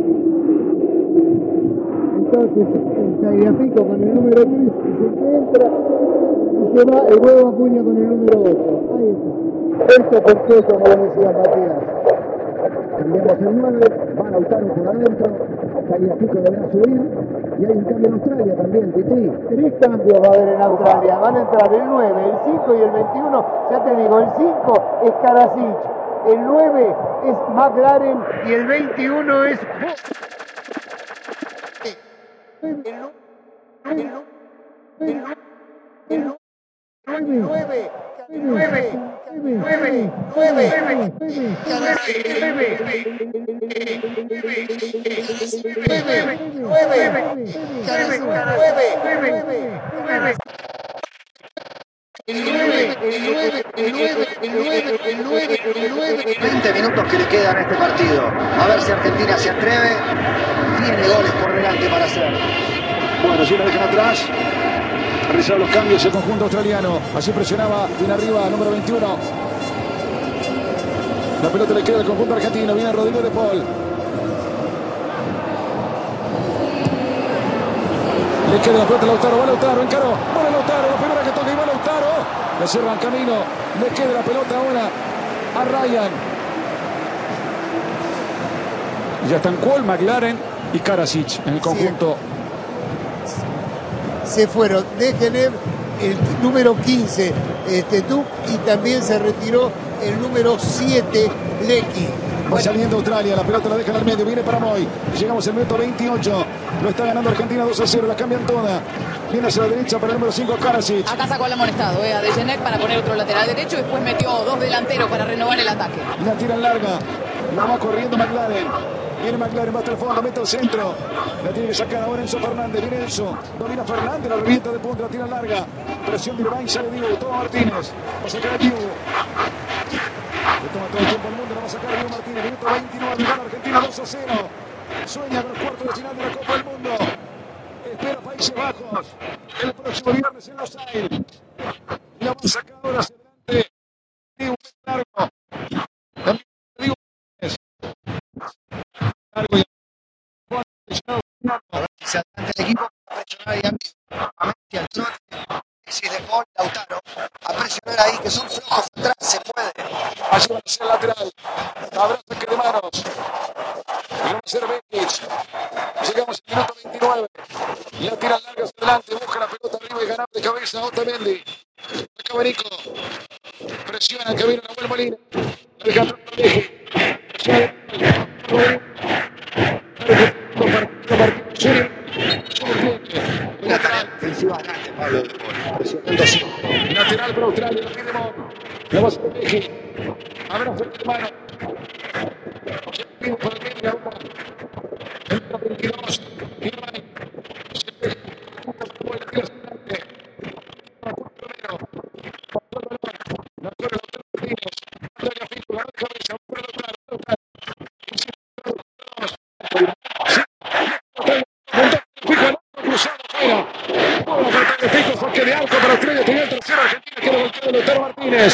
Entonces, el Tagliafico con el número 3 es el que entra y se va el huevo Acuña con el número 8. Ahí está. Esto porque, como lo decía Matías, Cambiamos el 9, va Lautaro por adentro, Tagliafico deberá subir y hay un cambio en Australia también, Titi. 3 cambios va a haber en Australia. Van a entrar el 9, el 5 y el 21. Ya te digo, el 5 es Karasic, el 9 es McLaren y el 21 es... El 20 minutos que le quedan a este partido. A ver si Argentina se atreve. Tiene goles por delante para hacer. Bueno, si la dejan atrás. Realizar los cambios el conjunto australiano. Así presionaba bien arriba, número 21. La pelota le queda al conjunto argentino. Viene Rodrigo de Paul. Le queda la pelota a Lautaro. Va Lautaro, encaró. Va Lautaro, la primera que toca y va Lautaro. Le cierran camino. Le queda la pelota ahora a Ryan. Ya están Cole, McLaren y Karasic en el conjunto. Se fueron de Genève el número 15 Duke y también se retiró el número 7 Lecky. Va saliendo Australia, la pelota la dejan al medio, viene para Moy. Llegamos al minuto 28, lo está ganando Argentina 2-0, la cambian toda. Viene hacia la derecha para el número 5 Karasic. Acá sacó el amonestado a Degenek para poner otro lateral derecho y después metió 2 delanteros para renovar el ataque. La tiran larga, la va corriendo McLaren. Viene McLaren, va hasta el fondo, mete al centro. La tiene que sacar ahora Enzo Fernández. Viene Enzo, domina Fernández, la revienta de punta, la tira larga. Presión de Irvine, sale Diego, toma Martínez. Va a sacar a Diego. Le toma todo el tiempo al mundo, lo va a sacar Diego Martínez. Minuto 29, gana Argentina 2-0. Sueña con los cuartos de final de la Copa del Mundo. Espera Países Bajos. El próximo viernes en Los Ángeles. La va a sacar ahora hacia adelante. Diego largo. También Diego Martínez. A ver si se adelanta el equipo para presionar y a Messi al trote. Messi de Paul, Lautaro. Nacional ahí, que son flojos atrás, se puede. Allí va a ser lateral. Habrá saque de manos. Y va a ser Bekic. Llegamos al minuto 29. La tira larga hacia adelante. Busca la pelota arriba y ganar de cabeza. Otamendi. Acaba Nico. Presiona que viene Nahuel Molina. Alejandro Rodríguez. Una tarea ofensiva grande, Pablo de Paul. Presionando siempre. Lateral para Australia. La pide Mon. La va a hacer Bekic. Habrá saque de mano. Por el medio. El 22. De arco para Australia, tiene el tercero Argentina que lo golpea Lautaro Martínez.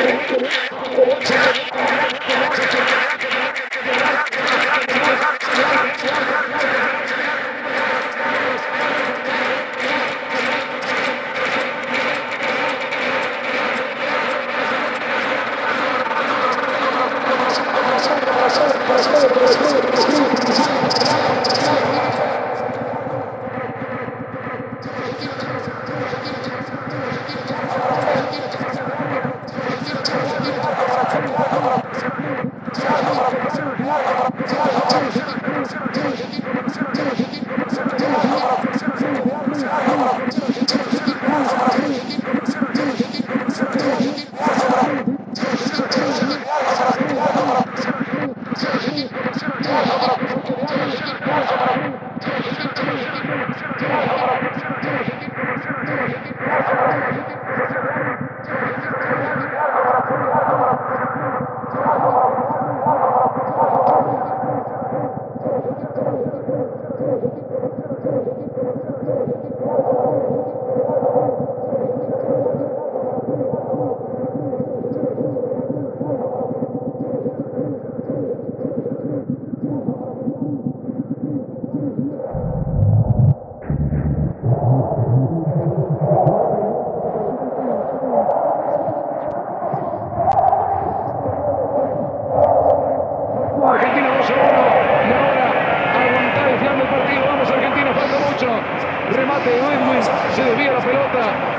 Remate de Edwin, se desvía la pelota.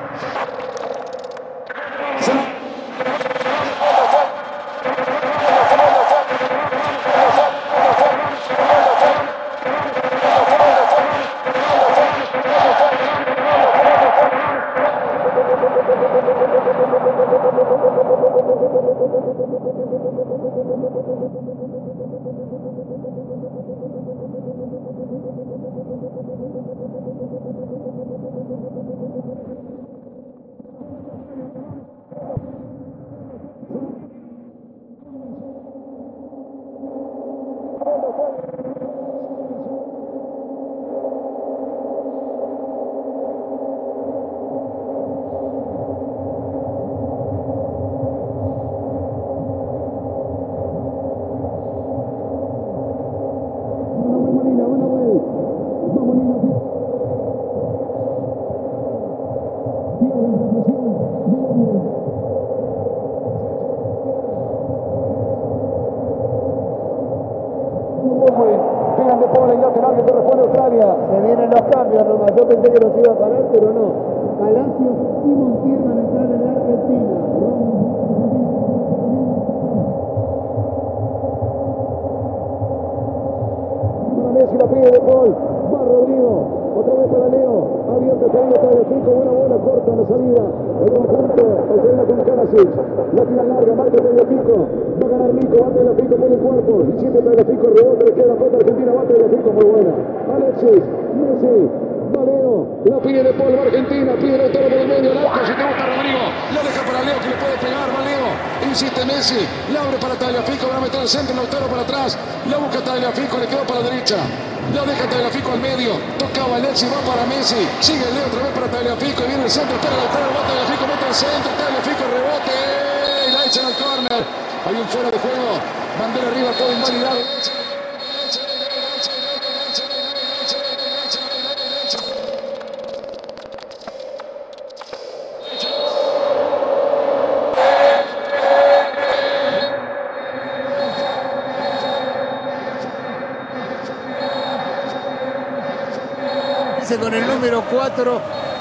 Pegan de Paul y lateral que corresponde a Australia. Se vienen los cambios nomás. Yo pensé que nos iba a parar, pero no. Palacios y Montiel van a entrar en la Argentina. Messi la pide de Paul. Va Rodrigo. Otra vez para Leo. Abierto está ahí, está el pico. Buena bola corta en la salida. El conjunto australiano con Kalasic. La tira larga. Marca Tagliafico. Va a ganar Nico. Bate de pico por el cuerpo. Y siempre Tagliafico. Rebote. Le queda la pelota argentina. Bate de pico. Muy buena. Alexis. Messi. Valero. La pide de Paul. Va Argentina. Pide de todo por el medio. Alto. Si te gusta Rodrigo. La deja para Leo que le puede pegar. Va Leo. Insiste Messi. La abre para Tagliafico. Va a meter el centro. Lautaro para atrás. La busca Tagliafico. Le quedó para la derecha. La deja Tagliafico al medio, tocaba Alexis, va para Messi, sigue Leo otra vez para Tagliafico, y viene el centro, espera Lautaro, va Tagliafico, mete el centro, Tagliafico, rebote, y la echan al córner. Hay un fuera de juego, bandera arriba, todo invalidado. quedarse con el número 4,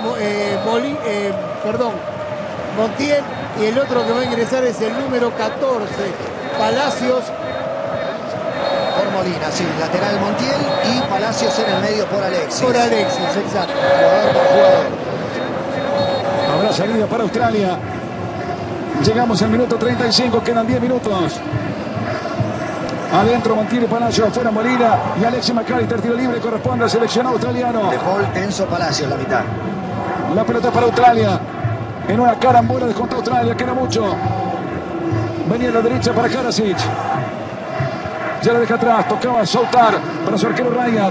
Montiel, y el otro que va a ingresar es el número 14, Palacios. Por Molina, sí, lateral Montiel y Palacios en el medio por Alexis. Por Alexis, exacto. Jugador por jugador. Habrá salida para Australia. Llegamos al minuto 35, quedan 10 minutos. Adentro Montiel y Palacios, afuera Molina y Alexis McAllister, tiro libre, corresponde al seleccionado australiano. De Paul, Enzo Palacios, la mitad. La pelota para Australia. En una carambola descontó Australia, queda mucho. Venía a la derecha para Karasic. Ya la deja atrás, tocaba Soutar para su arquero Ryan.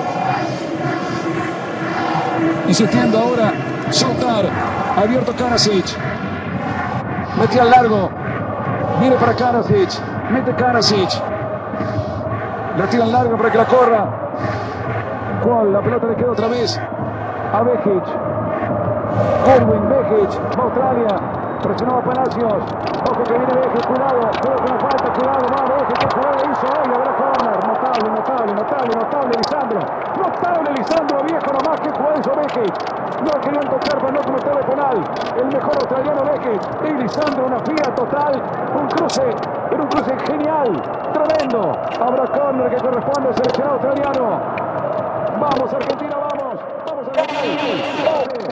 Insistiendo ahora Soutar, abierto Karasic. Metía al largo. Viene para Karasic. Mete Karasic. La tira al largo para que la corra. Cual, la pelota le queda otra vez a Behic. Erwin Behic, va Australia. Presionaba Palacios. Ojo que viene Behic, cuidado. Cuidado que no falta, cuidado. Va Behic, qué jugada hizo hoy. Habrá corner. Notable, Lisandro. Notable, Lisandro, viejo nomás. Qué jugada hizo Behic. No querían tocar para no cometer el penal. El mejor australiano Behic. Y Lisandro, una fía total. Un cruce, pero un cruce genial. Tremendo. Habrá corner que corresponde al seleccionado australiano. Vamos, Argentina, vamos. Vamos, Argentina.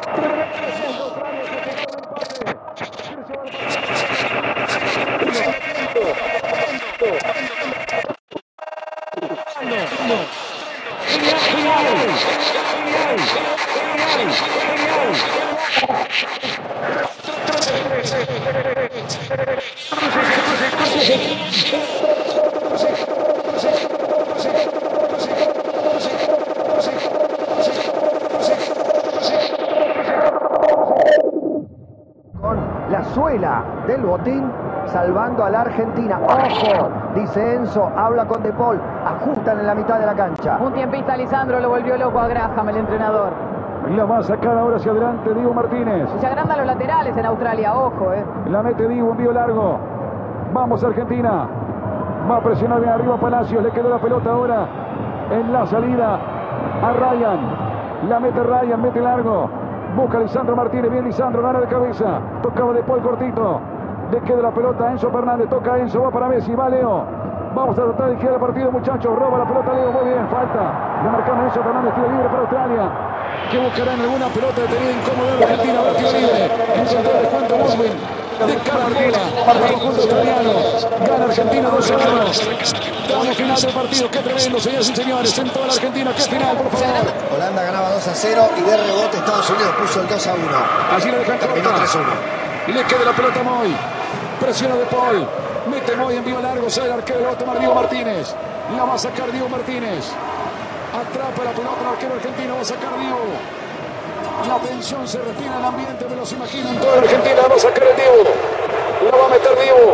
Con la suela del botín salvando a la Argentina. ¡Ojo! Dice Enzo, habla con De Paul. Ajustan en la mitad de la cancha. Un tiempista, Lisandro, lo volvió loco a Graham, el entrenador. Y la va a sacar ahora hacia adelante Dibu Martínez. Se agrandan los laterales en Australia, ojo, La mete Dibu, envío largo. Vamos Argentina. Va a presionar bien arriba Palacios. Le quedó la pelota ahora en la salida a Ryan. La mete Ryan, mete largo. Busca Lisandro Martínez. Bien Lisandro, gana de cabeza. Tocaba De Paul cortito. Le queda la pelota a Enzo Fernández. Toca Enzo, va para Messi. Va Leo. Vamos a tratar de girar el partido, muchachos. Roba la pelota Leo. Muy bien, falta. Le marcamos Enzo Fernández. Tiro libre para Australia. Que buscarán alguna pelota detenida incómoda de Argentina. Va tiro libre. En contra de Juan Baldwin. De cara Argentina. Para el conjunto australiano. Gana Argentina 2-1. Estamos final del partido. Qué tremendo, señoras y señores. En toda la Argentina. Qué final, por favor. Holanda ganaba 2-0 y de rebote Estados Unidos puso el 2-1. Allí la dejan Terminó corta. 3-1. Le queda la pelota a Moy. Presiona De Paul. Mete Moy, envío largo. Sale el arquero. Lo va a tomar Diego Martínez. La va a sacar Diego Martínez. Atrapa la pelota el arquero argentino. Va a sacar Diego. La tensión se respira en el ambiente. Me los imagino en toda la Argentina. Va a sacar el Diego. La va a meter Diego.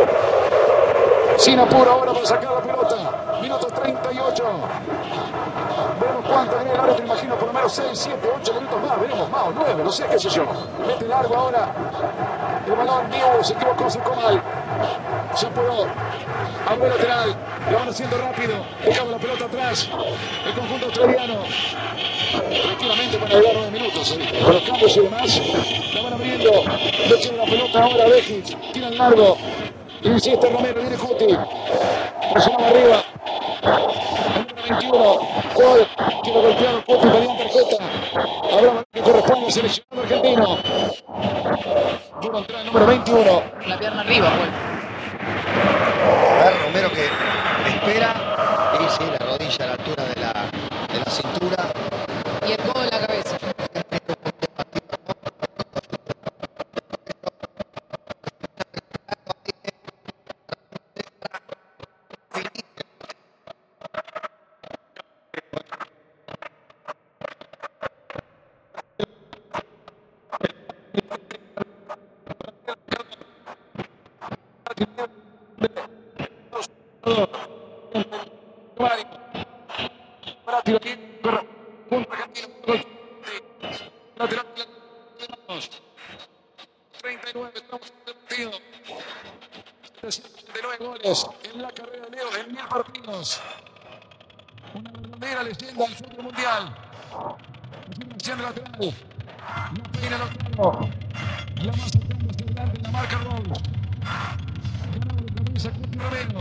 Sin apuro ahora para sacar la pelota. Minuto 38. Veremos cuánto viene el árbitro. Imagino por lo menos 6, 7, 8 minutos más. Veremos más o 9. No sé qué sé yo. Mete largo ahora. El balón, Diego se equivocó, se mal. Se apuró. Abre lateral. Lo van haciendo rápido. Dejamos la pelota atrás. El conjunto australiano. Tranquilamente para llegar 9 minutos. Con los cambios y demás. La van abriendo. Le echan la pelota ahora a Behic. Tira el largo. Insiste Romero. Viene Cuti. Presionaba arriba. El número 21. Cual. Quiere golpear Cuti. Pedían tarjeta. Habrá que corresponde al seleccionado argentino. Duro entrar el número 21. La pierna arriba, pues. A ver, Romero que espera. Y sí, la rodilla a la altura de la cintura. Y el codo en la cabeza. En la carrera de Leo en 1000 partidos. Una verdadera leyenda del fútbol mundial. Haciendo lateral. La peina Lautaro. La más cercana hacia adelante, la marca Rose. Ganaba la cabeza Cuti Romero.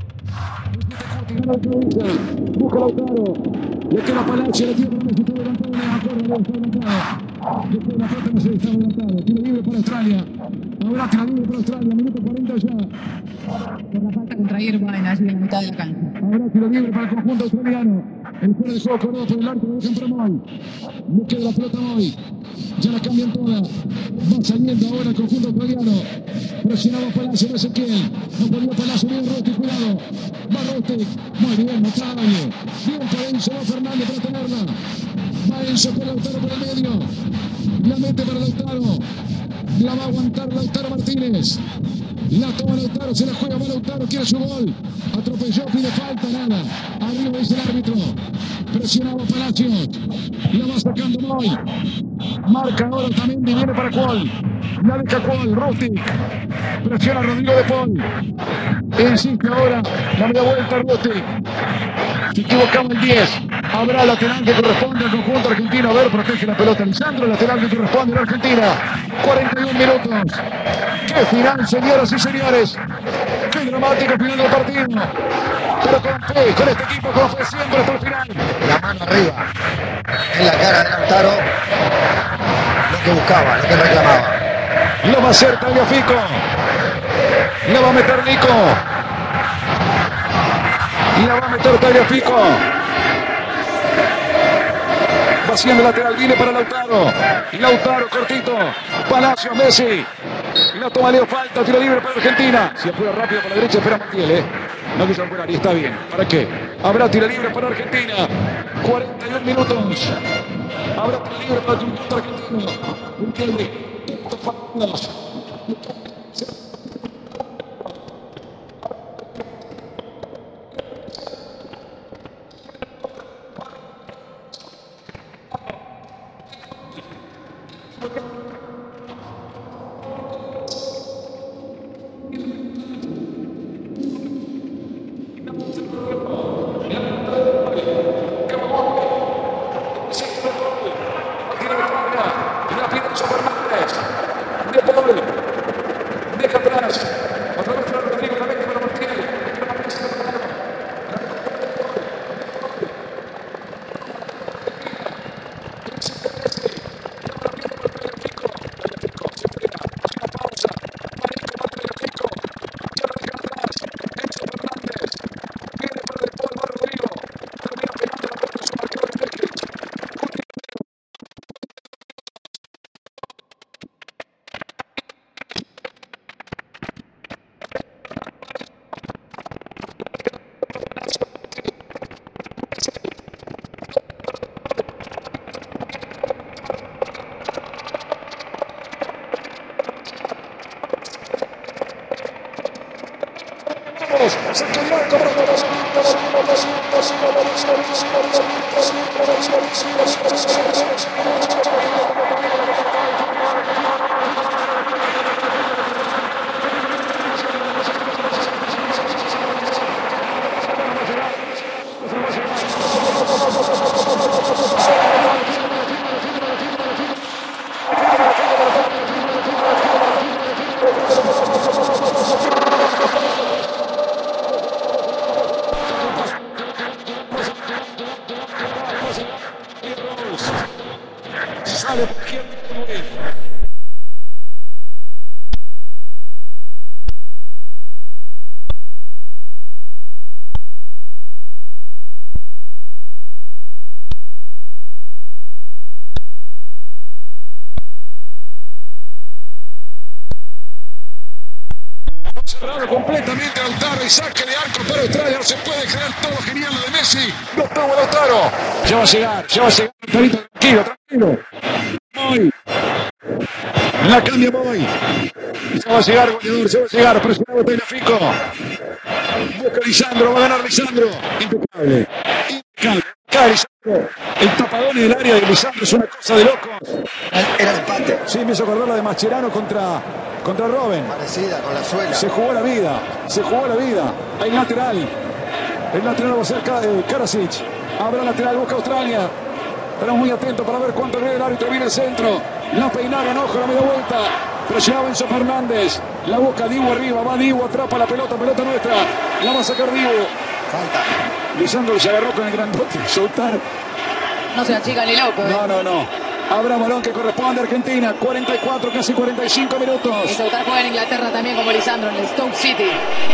Busca Lautaro. Le queda Palacio, le tira para Messi, está adelantado, le va a correr, está adelantado. Después la pelota no se está adelantado. Tiro libre para Australia. Ahora tiro libre para Australia, minuto 40 ya. Por la falta contra Irvine allí en la mitad de la cancha. Ahora tiro libre para el conjunto australiano. El fuera de juego corrido por el arco, lo dejan para Moy. Le queda la pelota a Moy. Ya la cambian toda. Va saliendo ahora el conjunto australiano. Presionado Palacio, no sé quién. No podía Palacio, bien Rosti, cuidado. Va Rosti. Muy bien, notable. Bien por Enzo, va Fernández para tenerla. Va Enzo por Lautaro por el medio. La mete para Lautaro. La va a aguantar Lautaro Martínez. La toma Lautaro, se la juega, va Lautaro, quiere su gol. Atropelló, pide falta, nada. Arriba dice el árbitro. Presionado Palacios. La va sacando Moy. Marca ahora también y viene para Cual. La deja Cual, Rustic. Presiona Rodrigo de Paul. Insiste ahora, la media vuelta Rustic. Se equivocaba el 10. Habrá lateral que corresponde al conjunto argentino. A ver, protege la pelota Lisandro. Lateral que corresponde a la Argentina. 41 minutos. ¡Qué final, señoras y señores! ¡Qué dramático final del partido! Pero con fe, con este equipo, con fe siempre hasta el final. La mano arriba, en la cara de Lautaro. Lo que buscaba, lo que reclamaba. Lo va a hacer Tagliafico. La va a meter Nico. Y la va a meter Tagliafico. Va haciendo lateral, viene para Lautaro. Lautaro cortito. Palacio, Messi. La toma Leo, falta, tiro libre para Argentina. Si apura rápido por la derecha, espera Montiel, No quiso apurar y está bien. ¿Para qué? Habrá tiro libre para Argentina. 41 minutos. Habrá tiro libre para el conjunto argentino. Montiel. Completamente Lautaro y saque de arco para Australia. No se puede creer todo genial lo de Messi. Lo tuvo Lautaro. Ya va a llegar. Tranquilo. Moy. La cambia Moy. Ya va a llegar goleador, ya va a llegar. Presionado Tagliafico. Busca Lisandro, va a ganar Lisandro. Impecable. Cae Lisandro. El tapadón en el área de Lisandro es una cosa de locos. Era el empate. Sí, me hizo acordar la de Mascherano contra Robben. Parecida con la suela. Se jugó la vida. Hay lateral. El lateral va a ser Karasic. Habrá lateral, busca Australia. Pero muy atento para ver cuánto agrega el árbitro. Viene el centro. La peinaron, ojo, la media vuelta. Pero llegaba Enzo Fernández. La busca Dibu arriba. Va Dibu, atrapa la pelota. Pelota nuestra. La va a sacar Dibu. Falta. Lisandro se agarró con el grandote. Soltar. No se achica ni loco. No. Habrá balón que corresponde a Argentina. 44, casi 45 minutos. Y Soutar juega en Inglaterra también como Lisandro en el Stoke City.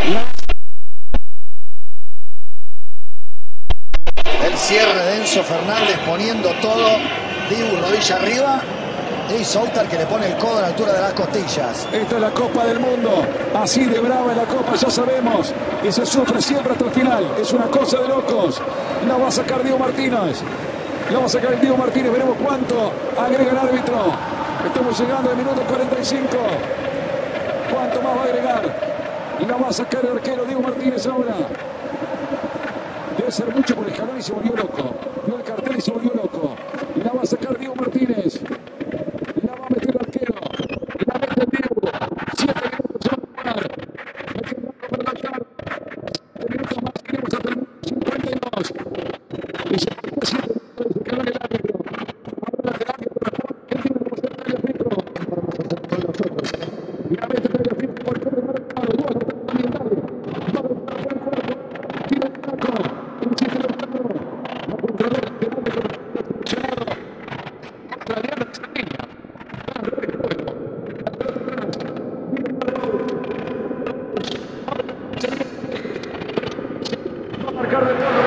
El cierre de Enzo Fernández poniendo todo. Dibu rodilla arriba. Y Soutar que le pone el codo a la altura de las costillas. Esta es la Copa del Mundo. Así de brava es la Copa, ya sabemos. Y se sufre siempre hasta el final. Es una cosa de locos. La va a sacar Diego Martínez. La va a sacar el Diego Martínez. Veremos cuánto agrega el árbitro. Estamos llegando al minuto 45. ¿Cuánto más va a agregar? La va a sacar el arquero Diego Martínez ahora. Debe ser mucho por el escalón y se volvió loco. Vio el cartel y se volvió loco. La va a sacar Diego Martínez. La va a meter el arquero. La mete Diego. 7 minutos se va a jugar. Mete el arco para lanzar. 7 minutos más. Iremos hasta el 52. Y se marcó 7 minutos de escalón el árbitro. Ahora el árbitro responde. ¿Qué tiene que hacer Tagliafico? La mete Tagliafico por el corte marcado. Igual a también dale. Va a buscar por el cuerpo. Tira el taco. Un chiste de Octavio. La contraria de Dante con el funcionado. Australiano extraña. Va a marcar de todo.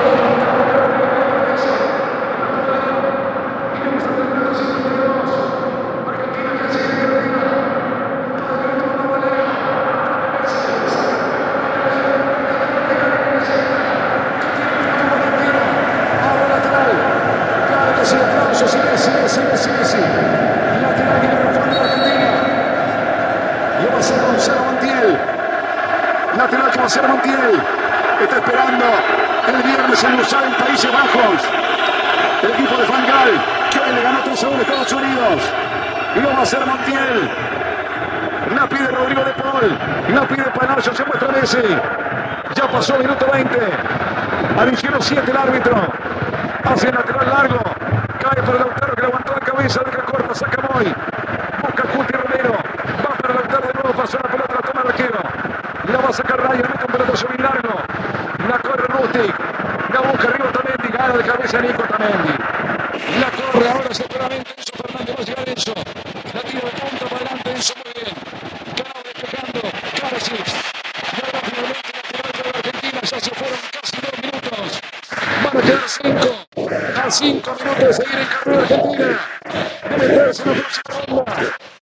Sí. Lateral que corresponde a Argentina. Y va a ser Gonzalo Montiel. Lateral que va a ser Montiel. Está esperando el viernes en Lusail, Países Bajos. El equipo de Van Gaal, que hoy le ganó 3-1 a Estados Unidos. Y lo va a hacer Montiel. La pide Rodrigo de Paul. La pide Palacio, se muestra Messi. Ya pasó minuto 20. Adicionó 7 el árbitro. Hace el lateral largo. Cae para Lautaro que le aguantó la cabeza, deja corta, saca Moy. Busca Cuti Romero. Va para Lautaro de nuevo, pasó la pelota, la toma el arquero. La va a sacar Ryan, mete un pelotazo bien largo. La corre Rustic. La busca arriba Otamendi, gana de cabeza Nico Otamendi. La corre ahora seguramente Enzo Fernández, va a llegar Enzo. La tira de punta para adelante, Enzo muy bien. Ganado despejando, Karasic. Y ahora finalmente la pelota de Argentina, ya se fueron casi 2 minutos. Van a quedar 5. A 5 minutos de seguir en carrera Argentina. De meterse en la próxima ronda.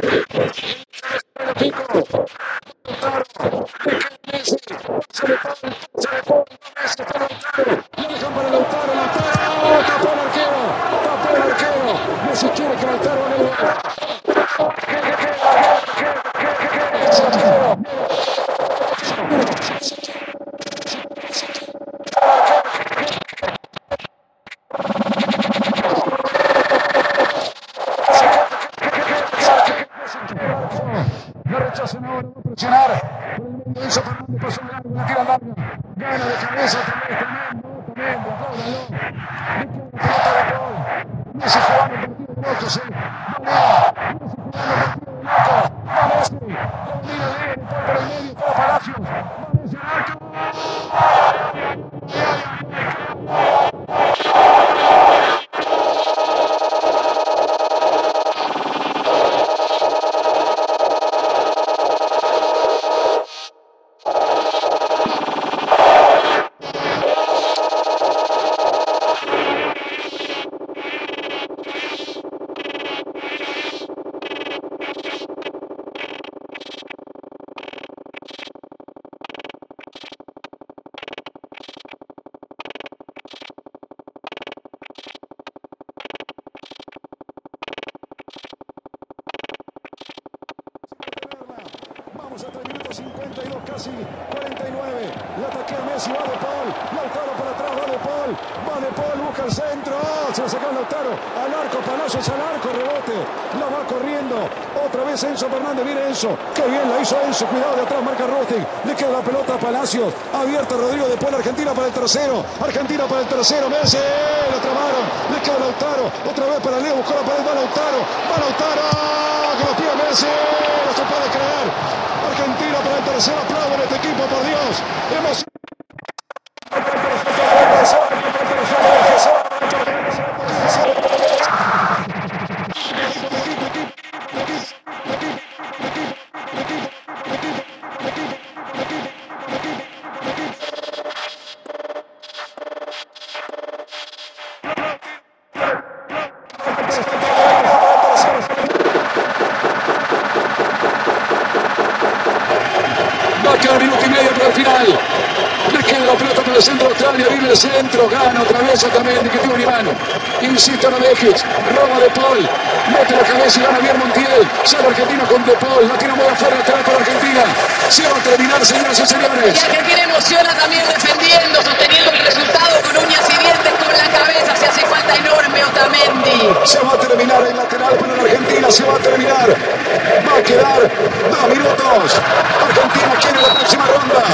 El pico. Lautaro. Deja Messi. Se le pone. Messi para Lautaro. Lo dejan para Lautaro. Lautaro. Tapó el arquero. Messi quiere que Lautaro haga el gol. No rechacen ahora, va a presionar. Por el medio de Enzo Fernández pasó largo, la tira larga. Gana de cabeza otra vez, tremendo, apláudanlo. Le queda la pelota de gol. Messi jugando el partido de locos, Messi jugando el partido de locos. Va Messi, domina bien, está por el medio, para Palacios. Va Messi al arco. Vamos hasta el minuto 52, casi 49. La ataque a Messi, va de Paul. Lautaro para atrás, va de Paul. Va de Paul, busca el centro. Se lo sacó Lautaro. Al arco, Palacios al arco, rebote. La va corriendo. Otra vez Enzo Fernández, viene Enzo. Qué bien la hizo Enzo. Cuidado de atrás, marca Rosting. Le queda la pelota a Palacios. Abierta Rodrigo de Paul. Argentina para el tercero. Argentina para el tercero. Messi. Lo tramaron. Le queda Lautaro. Otra vez para Leo. Buscó la pared. Va Lautaro. Va Lautaro. Con los pies Messi. No se puede creer. Argentina para el tercer aplauso de este equipo, por Dios. Hemos... Minuto y medio para el final. Le queda la pelota para el centro de Australia. Viene el centro. Gana otra vez también. Que tiene Iván. Insiste en Alejic. Roba de Paul. Mete la cabeza y gana bien Montiel. Sale Argentina con De Paul. La tira muy afuera. Atrás para Argentina. Se va a terminar, señoras y señores. Y Argentina emociona también defendiendo, sosteniendo el resultado con uñas y dientes, con la cabeza. Se hace falta enorme Otamendi. Se va a terminar el lateral para la Argentina. Se va a terminar. Va a quedar 2 minutos. Argentina quiere la próxima ronda.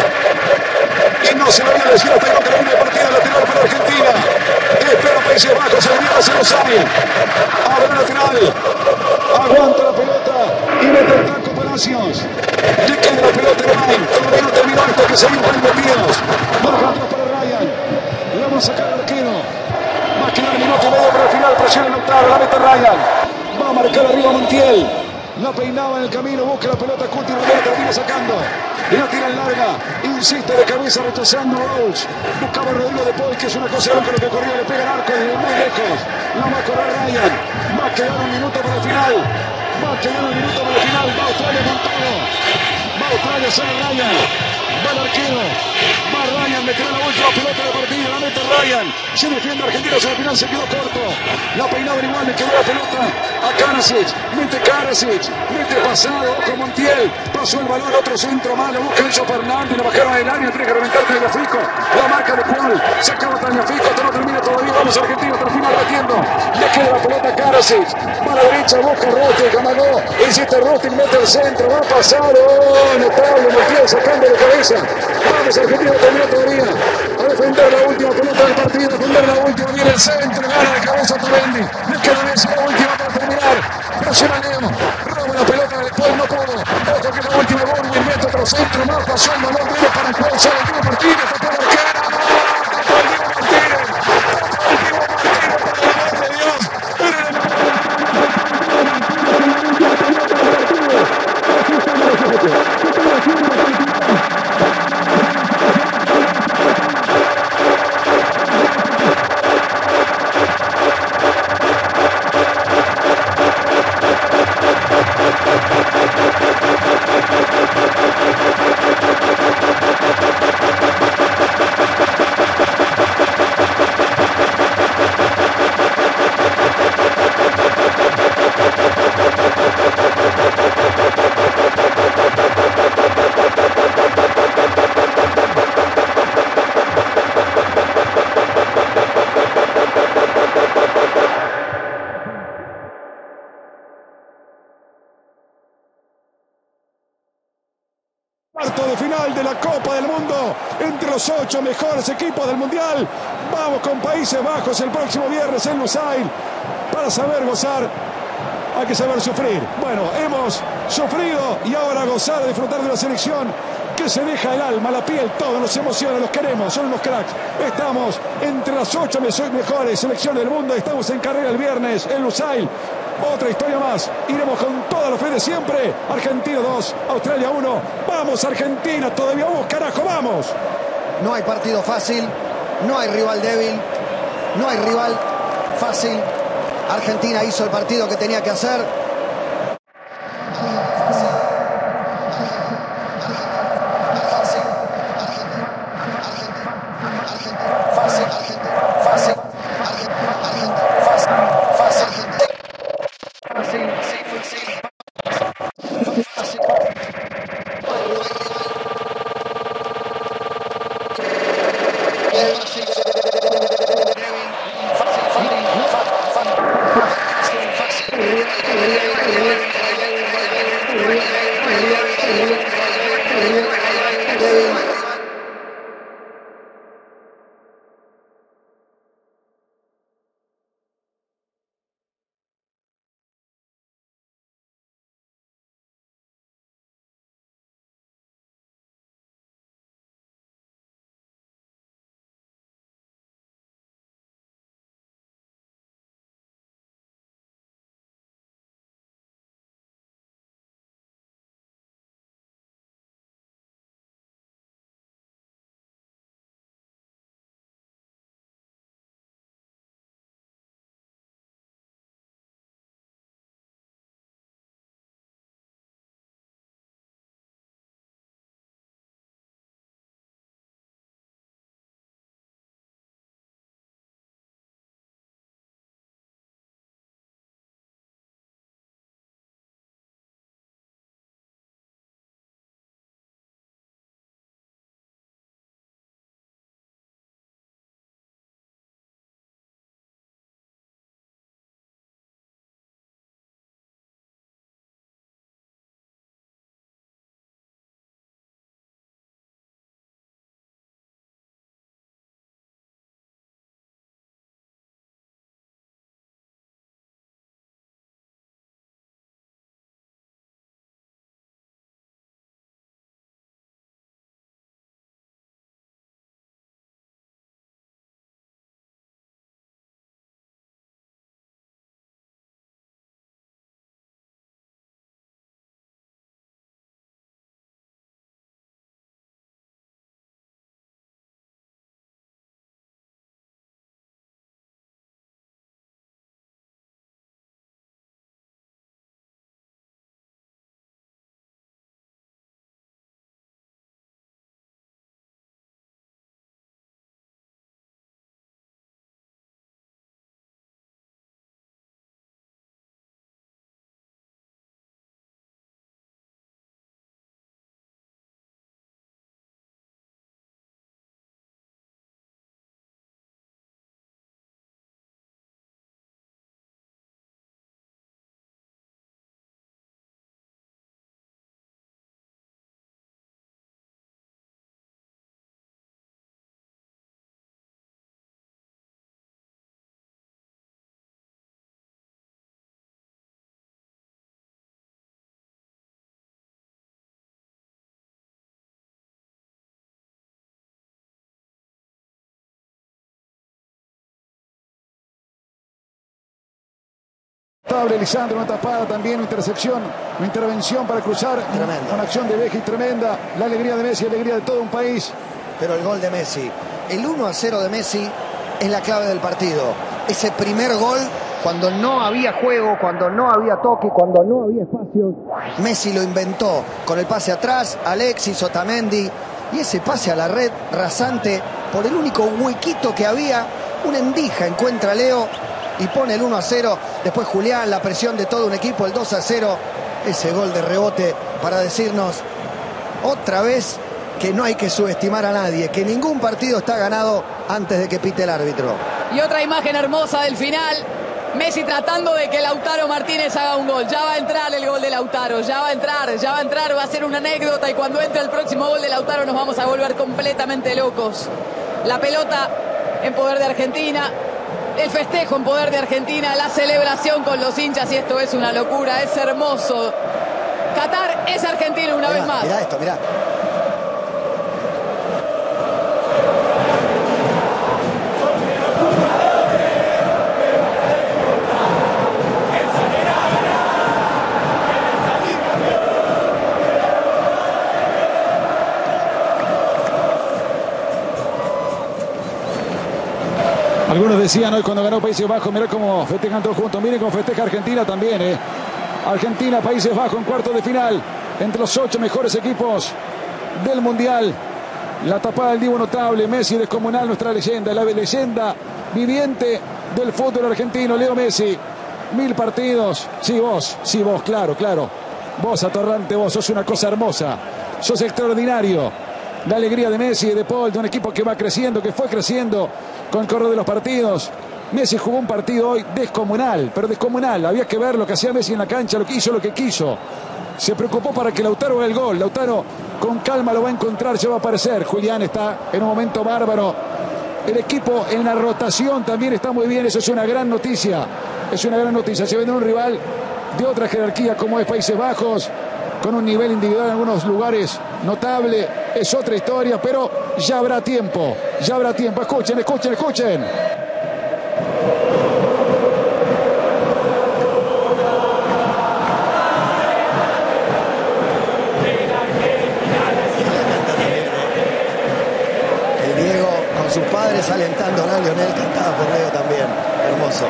Y no se lo voy a decir hasta que termine el partido lateral para Argentina. Espera Países Bajos, se venía a hacer Osami. Abre lateral. Aguanta la pelota. Y mete el taco Palacios. Le queda la pelota a Ryan. Todavía no terminó esto, que se vienen metidos. Baja atrás para Ryan. Le vamos a sacar al arquero. Va a quedar minuto y medio para el final. Presiona el octavo. La mete Ryan. Va a marcar arriba Montiel. La peinaba en el camino, busca la pelota Cuti, Romero termina sacando. Y la tira en larga, insiste de cabeza rechazando Rose. Buscaba Rodrigo de Paul, que es una cosa loca lo que corrió, le pega el arco desde muy lejos. La va a correr Ryan, va a quedar 1 minuto para el final. Va a quedar 1 minuto para el final, va Australia con todo. Va Australia, sale Ryan. Va el arquero, va Ryan, le queda la última pelota del partido, la mete Ryan. Se defiende Argentina, al final se quedó corto. La peinaba igual, le quedó la pelota a Karasic. Mete Karasic, mete pasado, ojo Montiel. Pasó el balón, otro centro malo, busca Enzo Fernández, lo bajaron al área, tiene que reventar Tagliafico. La marca de Paul, se acaba Tagliafico, esto no termina todavía, vamos a Argentina, hasta el final batiendo. Le queda la pelota a Karasic, va a la derecha, busca Rosting, amagó, insiste Rosting, mete el centro, va pasado, notable, Montiel sacando de cabeza. Vamos, Argentina termina todavía a defender la última pelota del partido, defender la última, viene el centro, gana de cabeza Otamendi, le queda esa la última para terminar, presiona Leo, roba la pelota de Paul, no pudo, ojo que la última Borwin, mete otro centro, más pasó el balón, viene para el Paul, sale el último partido, tapó el arquero, tapó el último partido, tapó el último partido, por el amor de Dios, Cuarto de final de la Copa del Mundo entre los 8 mejores equipos del Mundial. Vamos con Países Bajos el próximo viernes en Lusail. Para saber gozar hay que saber sufrir. Bueno, hemos sufrido y ahora gozar, disfrutar de una selección que se deja el alma, la piel, todo, nos emociona, los queremos, son unos cracks. Estamos entre las 8 mejores selecciones del mundo. Estamos en carrera el viernes en Lusail. Otra historia más. Iremos con toda la fe de siempre. Argentina 2, Australia 1. Vamos Argentina, todavía vamos, carajo, vamos. No hay partido fácil, no hay rival débil, no hay rival fácil. Argentina hizo el partido que tenía que hacer. notable. Lisandro, una tapada también, una intercepción, una intervención para cruzar. Tremendo. Una acción de Beji tremenda. La alegría de Messi, la alegría de todo un país. Pero el gol de Messi, el 1-0 de Messi es la clave del partido. Ese primer gol, cuando no había juego, cuando no había toque, cuando no había espacio, Messi lo inventó con el pase atrás, Alexis, Otamendi, y ese pase a la red rasante por el único huequito que había. Una endija encuentra a Leo y pone el 1-0. Después Julián, la presión de todo un equipo, el 2-0. Ese gol de rebote para decirnos otra vez que no hay que subestimar a nadie, que ningún partido está ganado antes de que pite el árbitro. Y otra imagen hermosa del final. Messi tratando de que Lautaro Martínez haga un gol. Ya va a entrar el gol de Lautaro, ya va a entrar, va a ser una anécdota y cuando entre el próximo gol de Lautaro nos vamos a volver completamente locos. La pelota en poder de Argentina, el festejo en poder de Argentina, la celebración con los hinchas y esto es una locura, es hermoso. Qatar es Argentina una vez más. Mirá esto, mirá. Algunos decían hoy cuando ganó Países Bajos, mirá cómo festejan todos juntos, miren cómo festeja Argentina también. Argentina, Países Bajos en cuartos de final, entre los 8 mejores equipos del Mundial. La tapada del Divo notable, Messi descomunal, nuestra leyenda, la leyenda viviente del fútbol argentino, Leo Messi. 1000 partidos, sí vos, claro. Vos, atorrante, vos, sos una cosa hermosa, sos extraordinario. La alegría de Messi y de Paul, de un equipo que va creciendo, que fue creciendo con el correr de los partidos. Messi jugó un partido hoy descomunal, pero descomunal. Había que ver lo que hacía Messi en la cancha, lo que hizo. Se preocupó para que Lautaro haga el gol. Lautaro con calma lo va a encontrar, ya va a aparecer. Julián está en un momento bárbaro. El equipo en la rotación también está muy bien, eso es una gran noticia. Se vende un rival de otra jerarquía como es Países Bajos, con un nivel individual en algunos lugares notable. Es otra historia, pero ya habrá tiempo. Escuchen. El Diego con sus padres alentando a Lionel, cantada por Leo también. Hermoso.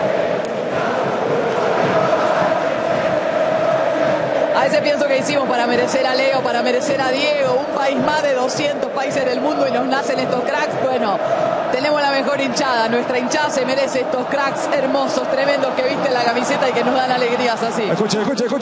A veces pienso que hicimos para merecer a Leo, para merecer a Diego, un país más de 200 países del mundo y nos nacen estos cracks. Bueno, tenemos la mejor hinchada, nuestra hinchada se merece estos cracks hermosos, tremendos que visten la camiseta y que nos dan alegrías así. Escuchen.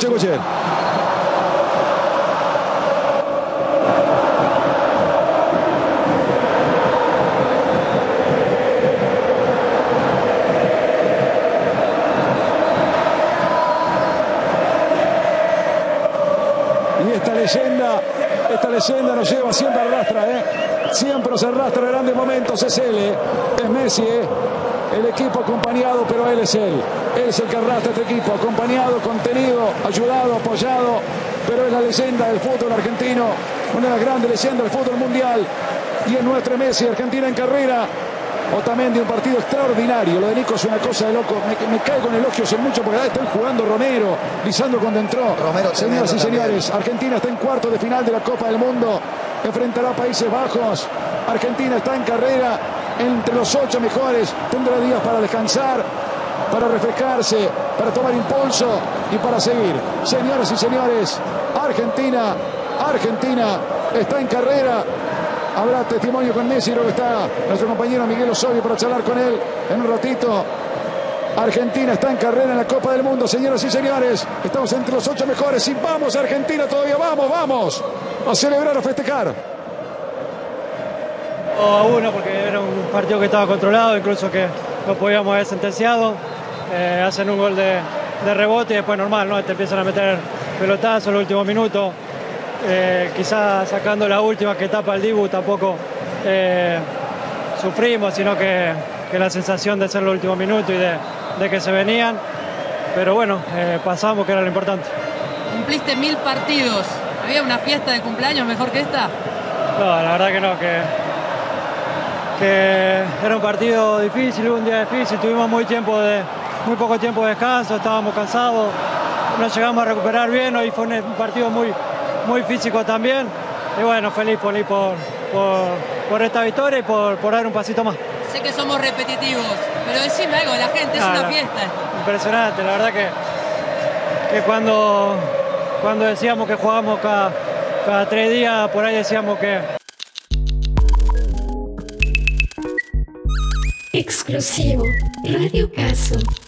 Esta leyenda nos lleva, siempre arrastra, siempre nos arrastra grandes momentos. Es él, es Messi, el equipo acompañado, pero él es él es el que arrastra este equipo, acompañado, contenido, ayudado, apoyado, pero es la leyenda del fútbol argentino, una de las grandes leyendas del fútbol mundial, y es nuestro Messi. Argentina en carrera. Otamendi, un partido extraordinario. Lo de Nico es una cosa de loco. Me cae con elogios en mucho porque están jugando Romero, Lisandro cuando entró. Romero, señoras y señores, Argentina está en cuartos de final de la Copa del Mundo. Enfrentará a Países Bajos. Argentina está en carrera entre los 8 mejores. Tendrá días para descansar, para refrescarse, para tomar impulso y para seguir. Señoras y señores, Argentina está en carrera. Habrá testimonio con Messi, creo que está nuestro compañero Miguel Osorio para charlar con él en un ratito. Argentina está en carrera en la Copa del Mundo, señoras y señores. Estamos entre los 8 mejores y vamos Argentina todavía, vamos a celebrar, a festejar. 2-1 porque era un partido que estaba controlado, incluso que no podíamos haber sentenciado. Hacen un gol de rebote y después normal, ¿no? Te empiezan a meter pelotazos en los últimos minutos. Quizás sacando la última que tapa el Dibu tampoco sufrimos, sino que la sensación de ser los últimos minutos y de que se venían, pero bueno, pasamos, que era lo importante. Cumpliste 1000 partidos, ¿había una fiesta de cumpleaños mejor que esta? No, la verdad que no, que era un partido difícil, un día difícil, tuvimos muy tiempo de muy poco tiempo de descanso, estábamos cansados, no llegamos a recuperar bien, hoy fue un partido muy físico también. Y bueno, feliz por esta victoria y por dar un pasito más. Sé que somos repetitivos, pero decime algo, la gente es una fiesta. Impresionante, la verdad que cuando decíamos que jugábamos cada 3 días, por ahí decíamos que... Exclusivo Radio Caso.